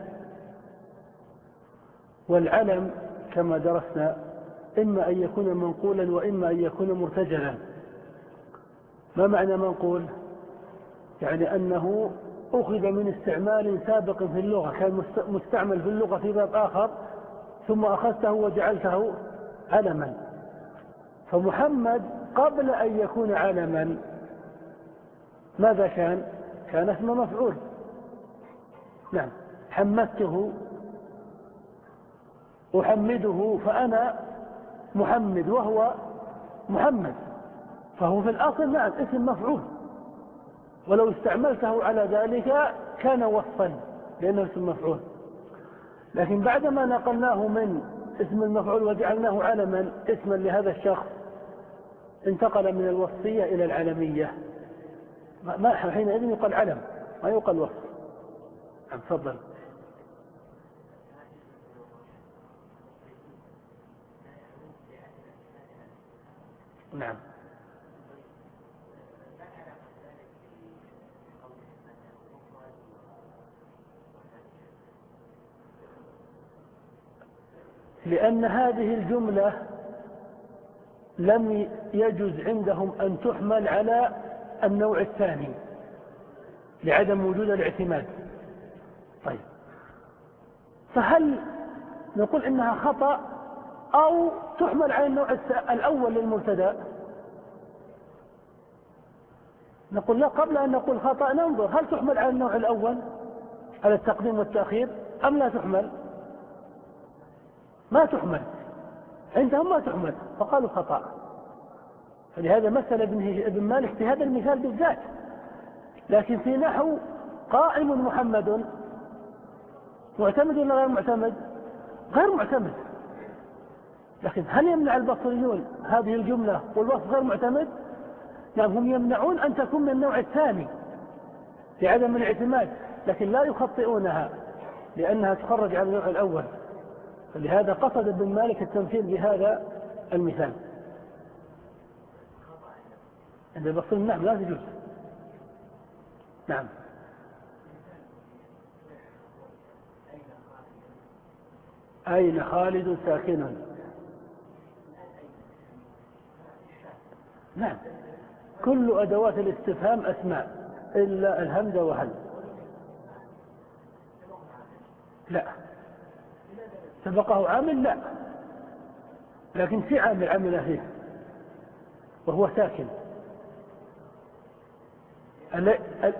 والعلم كما درسنا إما أن يكون منقولا وإما أن يكون مرتجلا. ما معنى منقول؟ يعني أنه أخذ من استعمال سابق في اللغة، كان مستعمل في اللغة في باب آخر ثم أخذته وجعلته علما. فمحمد قبل أن يكون علما ماذا كان؟ كان اسم مفعول. نعم. حمدته أحمده فأنا محمد وهو محمد، فهو في الأصل نعم اسم مفعول، ولو استعملته على ذلك كان وصفا لأنه اسم مفعول. لكن بعدما نقلناه من اسم المفعول وجعلناه علما اسما لهذا الشخص انتقل من الوصفية إلى العلمية، ما حينئذ يقال علم ما يقال وصف. تفضل. نعم. لأن هذه الجملة لم يجوز عندهم أن تحمل على النوع الثاني لعدم وجود الاعتماد. طيب، فهل نقول إنها خطأ أو تحمل على النوع الأول للمبتدأ؟ نقول لا، قبل أن نقول خطأ ننظر هل تحمل على النوع الأول على التقديم والتأخير أم لا تحمل؟ ما تحمل عندهم، ما تحمل، فقالوا خطأ. فلهذا مثل ابن مالك في هذا المثال بالذات. لكن في نحو قائم محمد معتمد ولا غير معتمد؟ غير معتمد. لكن هل يمنع البصريون هذه الجملة والوصف غير معتمد؟ نعم، هم يمنعون أن تكون من النوع الثاني لعدم الاعتماد، لكن لا يخطئونها لأنها تخرج على النوع الأول. فلهذا قصد ابن مالك التمثيل بهذا المثال. عند بصير النعم لا تجوز. نعم. أين خالد ساكن؟ نعم، كل أدوات الاستفهام أسماء إلا الهمز وهل. لا، سبقه عامل لا، لكن في عامل عمل فيه وهو ساكن. أل... أل...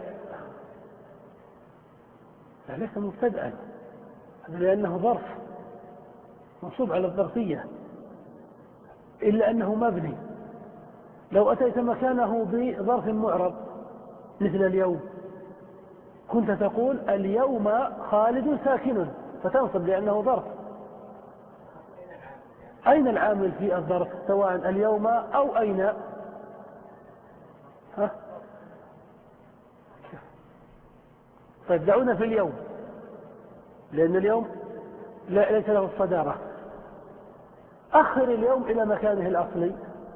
ليس مبتدأ، لأنه ظرف منصوب على الظرفية، إلا أنه مبني. لو أتيت مكانه بظرف معرب مثل اليوم كنت تقول اليوم خالد ساكن فتنصب لأنه ظرف. أين العامل في الظرف سواء اليوم أو أين؟ ها؟ طيب دعونا في اليوم، لأن اليوم لا ليس له الصدارة. أخر اليوم إلى مكانه الأصلي،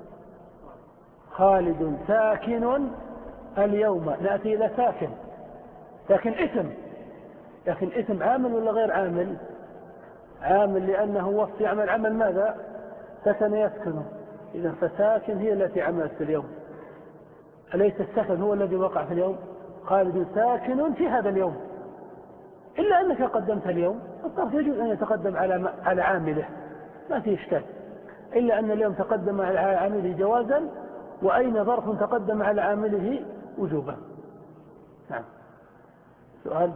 خالد ساكن اليوم، نأتي إلى ساكن. لكن اسم، لكن اسم عامل ولا غير عامل؟ عامل، لأنه وصف يعمل عمل ماذا؟ سكن يسكن. إذا فساكن هي التي عملت في اليوم، أليس السكن هو الذي وقع في اليوم؟ خالد ساكن في هذا اليوم، إلا أنك قدمت اليوم، الظرف يجوز أن يتقدم على على عامله، ما في إشكال، إلا أن اليوم تقدم على عامله جوازا، وأين ظرف تقدم على عامله وجوبا. نعم. سؤال؟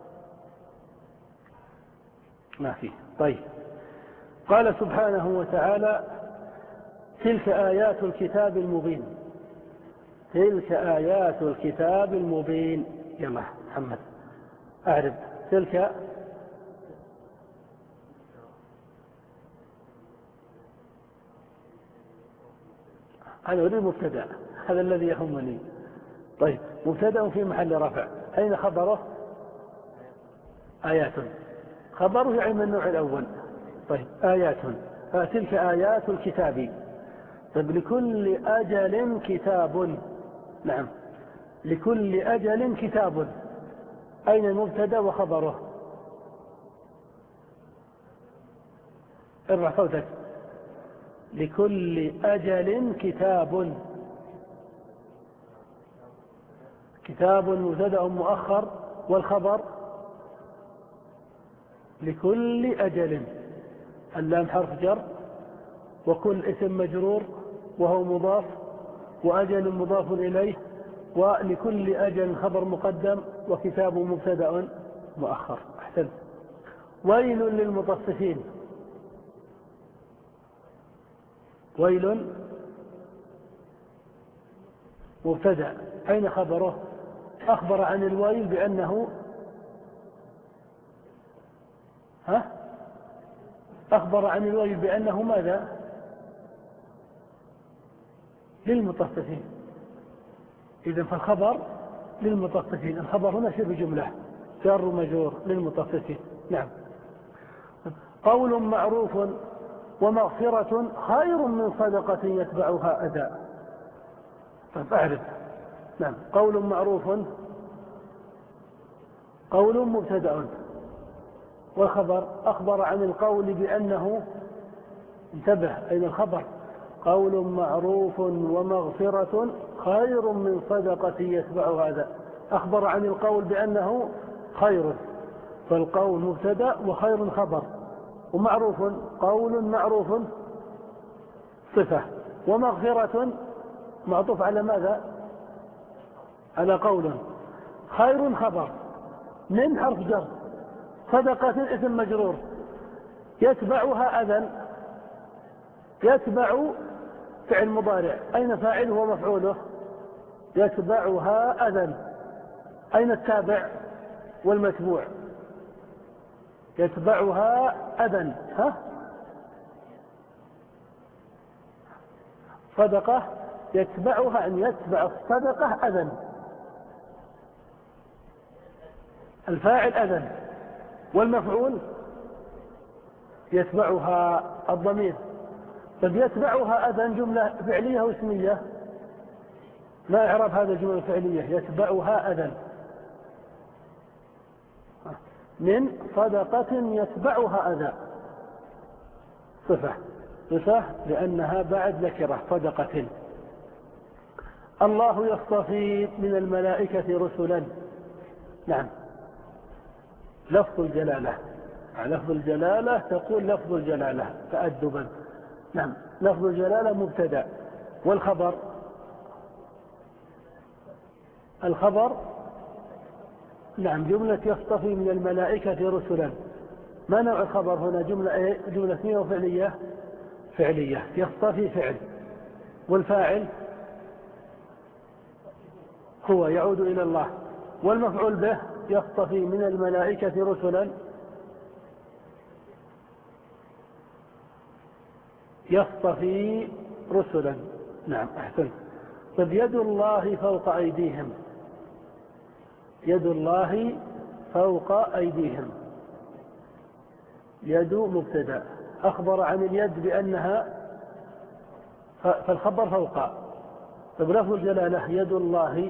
ما فيه. طيب، قال سبحانه وتعالى: تلك آيات الكتاب المبين. تلك آيات الكتاب المبين. يلا محمد أعرف تلك. أنا أريد مبتدأ، هذا الذي يهمني. طيب، مبتدأ في محل رفع، أين خبره؟ آيات. خبره يعني من النوع الأول. طيب، آيات. تلك آيات الكتاب. طيب، لكل أجل كتاب. نعم، لكل أجل كتاب. أين المبتدأ وخبره؟ ارفع صوتك. لكل أجل كتاب. كتاب مبتدأ مؤخر، والخبر لكل أجل. اللام حرف جر، وكل اسم مجرور وهو مضاف، وأجل مضاف إليه، ولكل أجل خبر مقدم، وكتاب مبتدأ مؤخر. أحسن. ويل للمطففين. ويل مبتدأ، أين خبره؟ أخبر عن الويل بأنه ها أخبر عن الويل بأنه ماذا؟ للمطففين. إذن فالخبر للمطففين. الخبر هنا شبه جملة، جار مجرور للمطففين. نعم. قول معروف ومغفرة خير من صدقة يتبعها أذى. طيب، أعرف. نعم. قول معروف، قول مبتدأ، والخبر أخبر عن القول بأنه، انتبه، أين الخبر؟ قول معروف ومغفرة خير من صدقة يتبعها أذى. أخبر عن القول بأنه خير، فالقول مبتدأ وخير خبر. ومعروف، قول معروف صفة، ومغفرة معطوف على ماذا؟ على قول. خير خبر، من حرف جر، صدقة اسم مجرور، يتبعها أذى. يتبع فعل مضارع، أين فاعله ومفعوله؟ يتبعها أذى. أين التابع والمتبوع؟ يتبعها أذى. ها؟ صدقة يتبعها، أن يتبع الصدقة أذى. الفاعل أذى، والمفعول يتبعها الضمير. طب يتبعها أذى جملة فعلية واسمية؟ ما إعراب هذا الجملة الفعلية يتبعها أذى؟ من صدقة يتبعها أذى، صفة صفة لأنها بعد نكرة صدقة. الله يصطفي من الملائكة رسلا. نعم، لفظ الجلالة، لفظ الجلالة تقول لفظ الجلالة تأدبا. نعم، لفظ الجلالة مبتدأ. والخبر، الخبر نعم جملة يصطفي من الملائكة رسلا. ما نوع الخبر هنا؟ جملة ايه؟ جملة اسمية وفعلية؟ فعلية. يصطفي فعل، والفاعل هو يعود إلى الله، والمفعول به يصطفي من الملائكة رسلا. يصطفي رسلا. نعم أحسن. طب يد الله فوق أيديهم. يد الله فوق أيديهم، يد مبتدأ، أخبر عن اليد بأنها، فالخبر فوق. طب لفظ الجلالة يد الله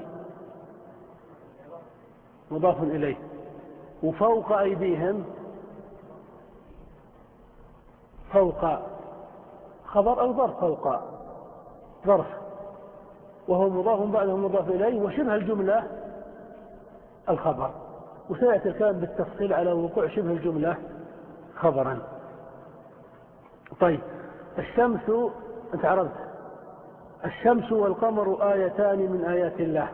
مضاف إليه، وفوق أيديهم فوق خبر أو ظرف؟ فوق ظرف، وهو مضاف بعده مضاف إليه، وشبه الجملة الخبر. وسيأتي الكلام بالتفصيل على وقوع شبه الجملة خبرا. طيب الشمس، أنت عرفت الشمس والقمر آيتان من آيات الله.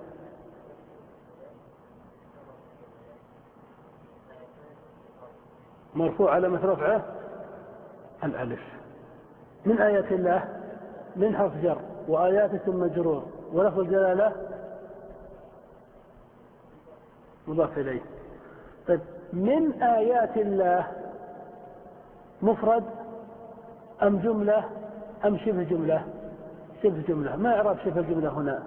مرفوع علامة رفعه الألف. من آيات الله من حرف جر، وآيات ثم مجرور، ولفظ الجلالة مضاف إليه. طيب من آيات الله مفرد أم جملة أم شبه جملة؟ شبه جملة. ما إعراب شبه الجملة هنا؟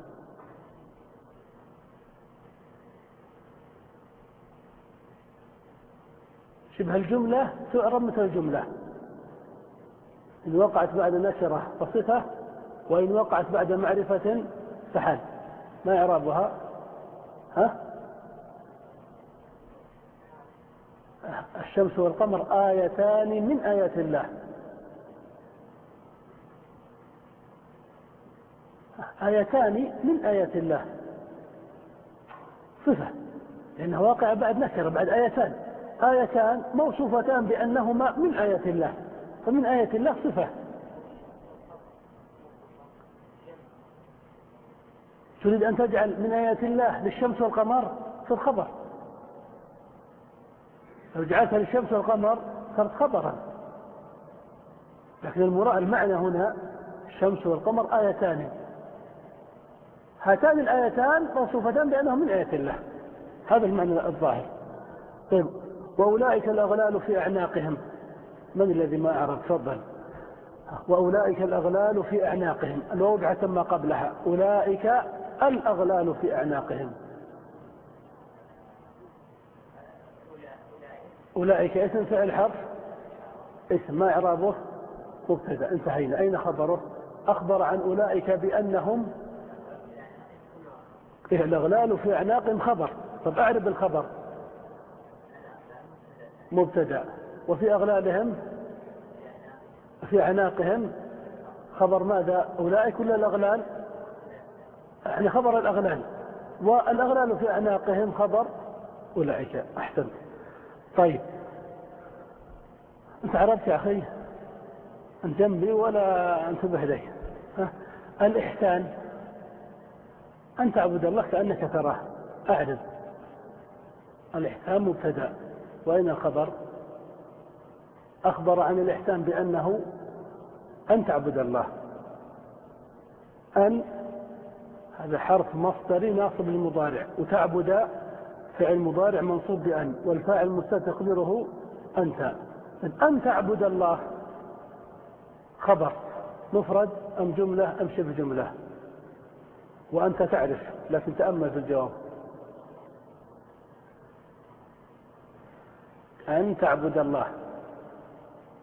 شبه الجملة تعرب مثل الجملة إن وقعت بعد نكرة فصفة، وإن وقعت بعد معرفة فحال. ما إعرابها؟ ها؟ الشمس والقمر آيتان من آيات الله. آيتان من آيات الله صفة، لأنها واقعة بعد نكرة، بعد آيتان. آيتان موصوفتان بأنهما من آيات الله، فمن آيات الله صفة. تريد أن تجعل من آيات الله للشمس والقمر في الخبر، لو جعلتها للشمس والقمر صارت خبرا. لكن المعنى هنا الشمس والقمر آيتان، هاتان الآيتان موصوفتان بأنهم من آيات الله، هذا المعنى الظاهر. طيب وأولئك الأغلال في أعناقهم. من الذي ما أعرف؟ تفضل. وأولئك الأغلال في أعناقهم، الواو ما قبلها، أولئك الأغلال في أعناقهم. أولئك اسم فعل حرف اسم، ما إعرابه؟ مبتدأ. انتهينا. أين خبره؟ أخبر عن أولئك بأنهم الأغلال في أعناقهم خبر. طب أعرب الخبر. مبتدأ. وفي أغلالهم في أعناقهم خبر ماذا؟ أولئك ولا الأغلال؟ يعني خبر الأغلال، والأغلال في أعناقهم خبر أولئك. أحسنت. طيب أنت عرفت يا أخي؟ أنت جنبي ولا انتبه لي؟ الإحسان أن تعبد الله كأنك تراه. أعرف الإحسان مبتدأ، وأين الخبر؟ أخبر عن الإحسان بأنه أن تعبد الله. أن هذا حرف مصدري ناصب للمضارع، وتعبد فعل مضارع منصوب بأن، والفاعل مستتقدره أنت. أن تعبد الله خبر مفرد أم جملة أم شبه جملة؟ وأنت تعرف، لكن تأمل في الجواب. أن تعبد الله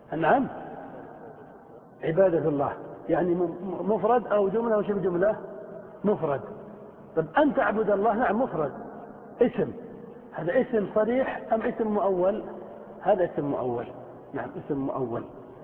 نعم عبادة الله يعني مفرد أو جملة أو شبه جملة مفرد. طب أن تعبد الله نعم مفرد اسم، هذا اسم صريح أم اسم مؤول؟ هذا اسم مؤول. نعم اسم مؤول.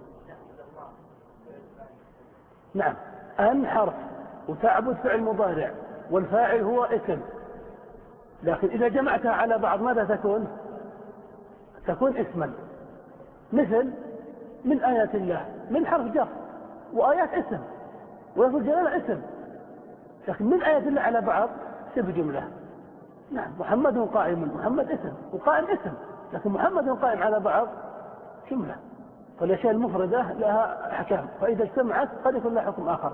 نعم أن حرف وتعبد فعل مضارع والفاعل هو اسم، لكن إذا جمعتها على بعض ماذا تكون؟ تكون اسما. مثل من آيات الله، من حرف جر وآيات اسم ولفظ الجلالة اسم، لكن من آيات الله على بعض شبه جملة. نعم محمد قائم، محمد اسم وقائم اسم، لكن محمد قائم على بعض جملة. فالأشياء المفردة لها أحكام، فإذا اجتمعت قد يكون لها حكم آخر.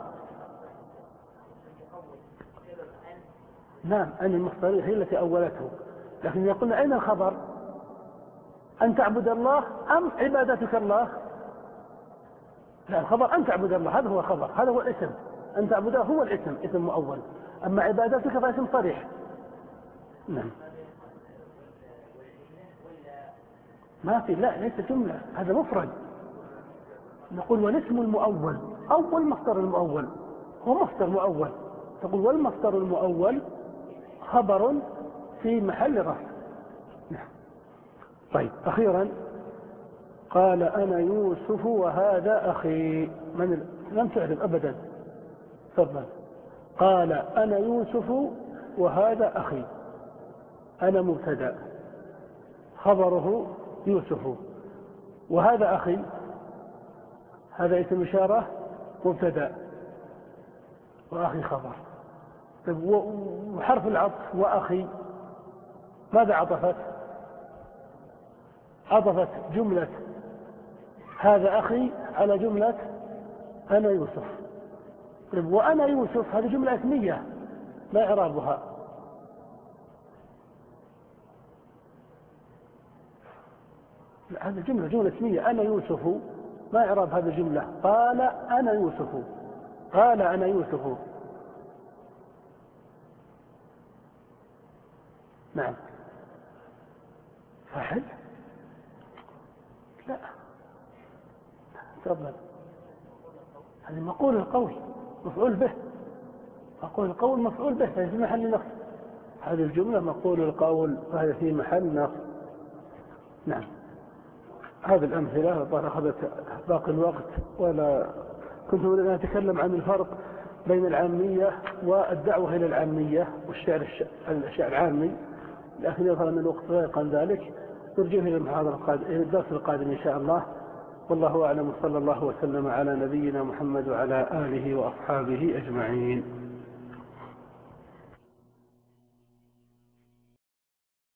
نعم أن المصدرية هي التي أولته، لكن يقولون أين الخبر؟ أن تعبد الله أم عبادتك الله؟ لا الخبر أن تعبد الله، هذا هو خبر، هذا هو الاسم. أن تعبده هو الاسم، اسم مؤول. أما عبادتك فاسم صريح. نعم ما في، لا ليس جملة، هذا مفرد. نقول والاسم المؤول أو والمصدر المؤول، هو مصدر مؤول. تقول والمصدر المؤول خبر في محل رفع. نعم. طيب أخيرا قال أنا يوسف وهذا أخي، من ال... لم تعرف أبدا. تفضل. قال أنا يوسف وهذا أخي، أنا مبتدأ خبره يوسف، وهذا أخي هذا اسم إشارة مبتدأ وأخي خبر. وحرف العطف وأخي ماذا عطفت؟ عطفت جملة هذا أخي على جملة أنا يوسف. وأنا يوسف هذه جملة اسمية ما إعرابها؟ هذه جملة جملة اسمية أنا يوسف، ما إعراب هذه الجملة؟ قال أنا يوسف، قال أنا يوسف. نعم فاعل؟ لا تفضل. هذه مقول القول مفعول به، مقول القول مفعول به فهي في محل نصب. هذه الجملة مقول القول فهي في محل نصب. نعم هذه الأمثلة أخذت باقي الوقت، ولا كنت أريد أن أتكلم عن الفرق بين العامية والدعوة إلى العامية والشعر الشعر العامي، لكن يظهر أن الوقت ضيق عن ذلك. نرجوه إلى المحاضرة القادمة، إلى الدرس القادم إن شاء الله. والله أعلم، صلى الله وسلم على نبينا محمد وعلى آله وأصحابه أجمعين.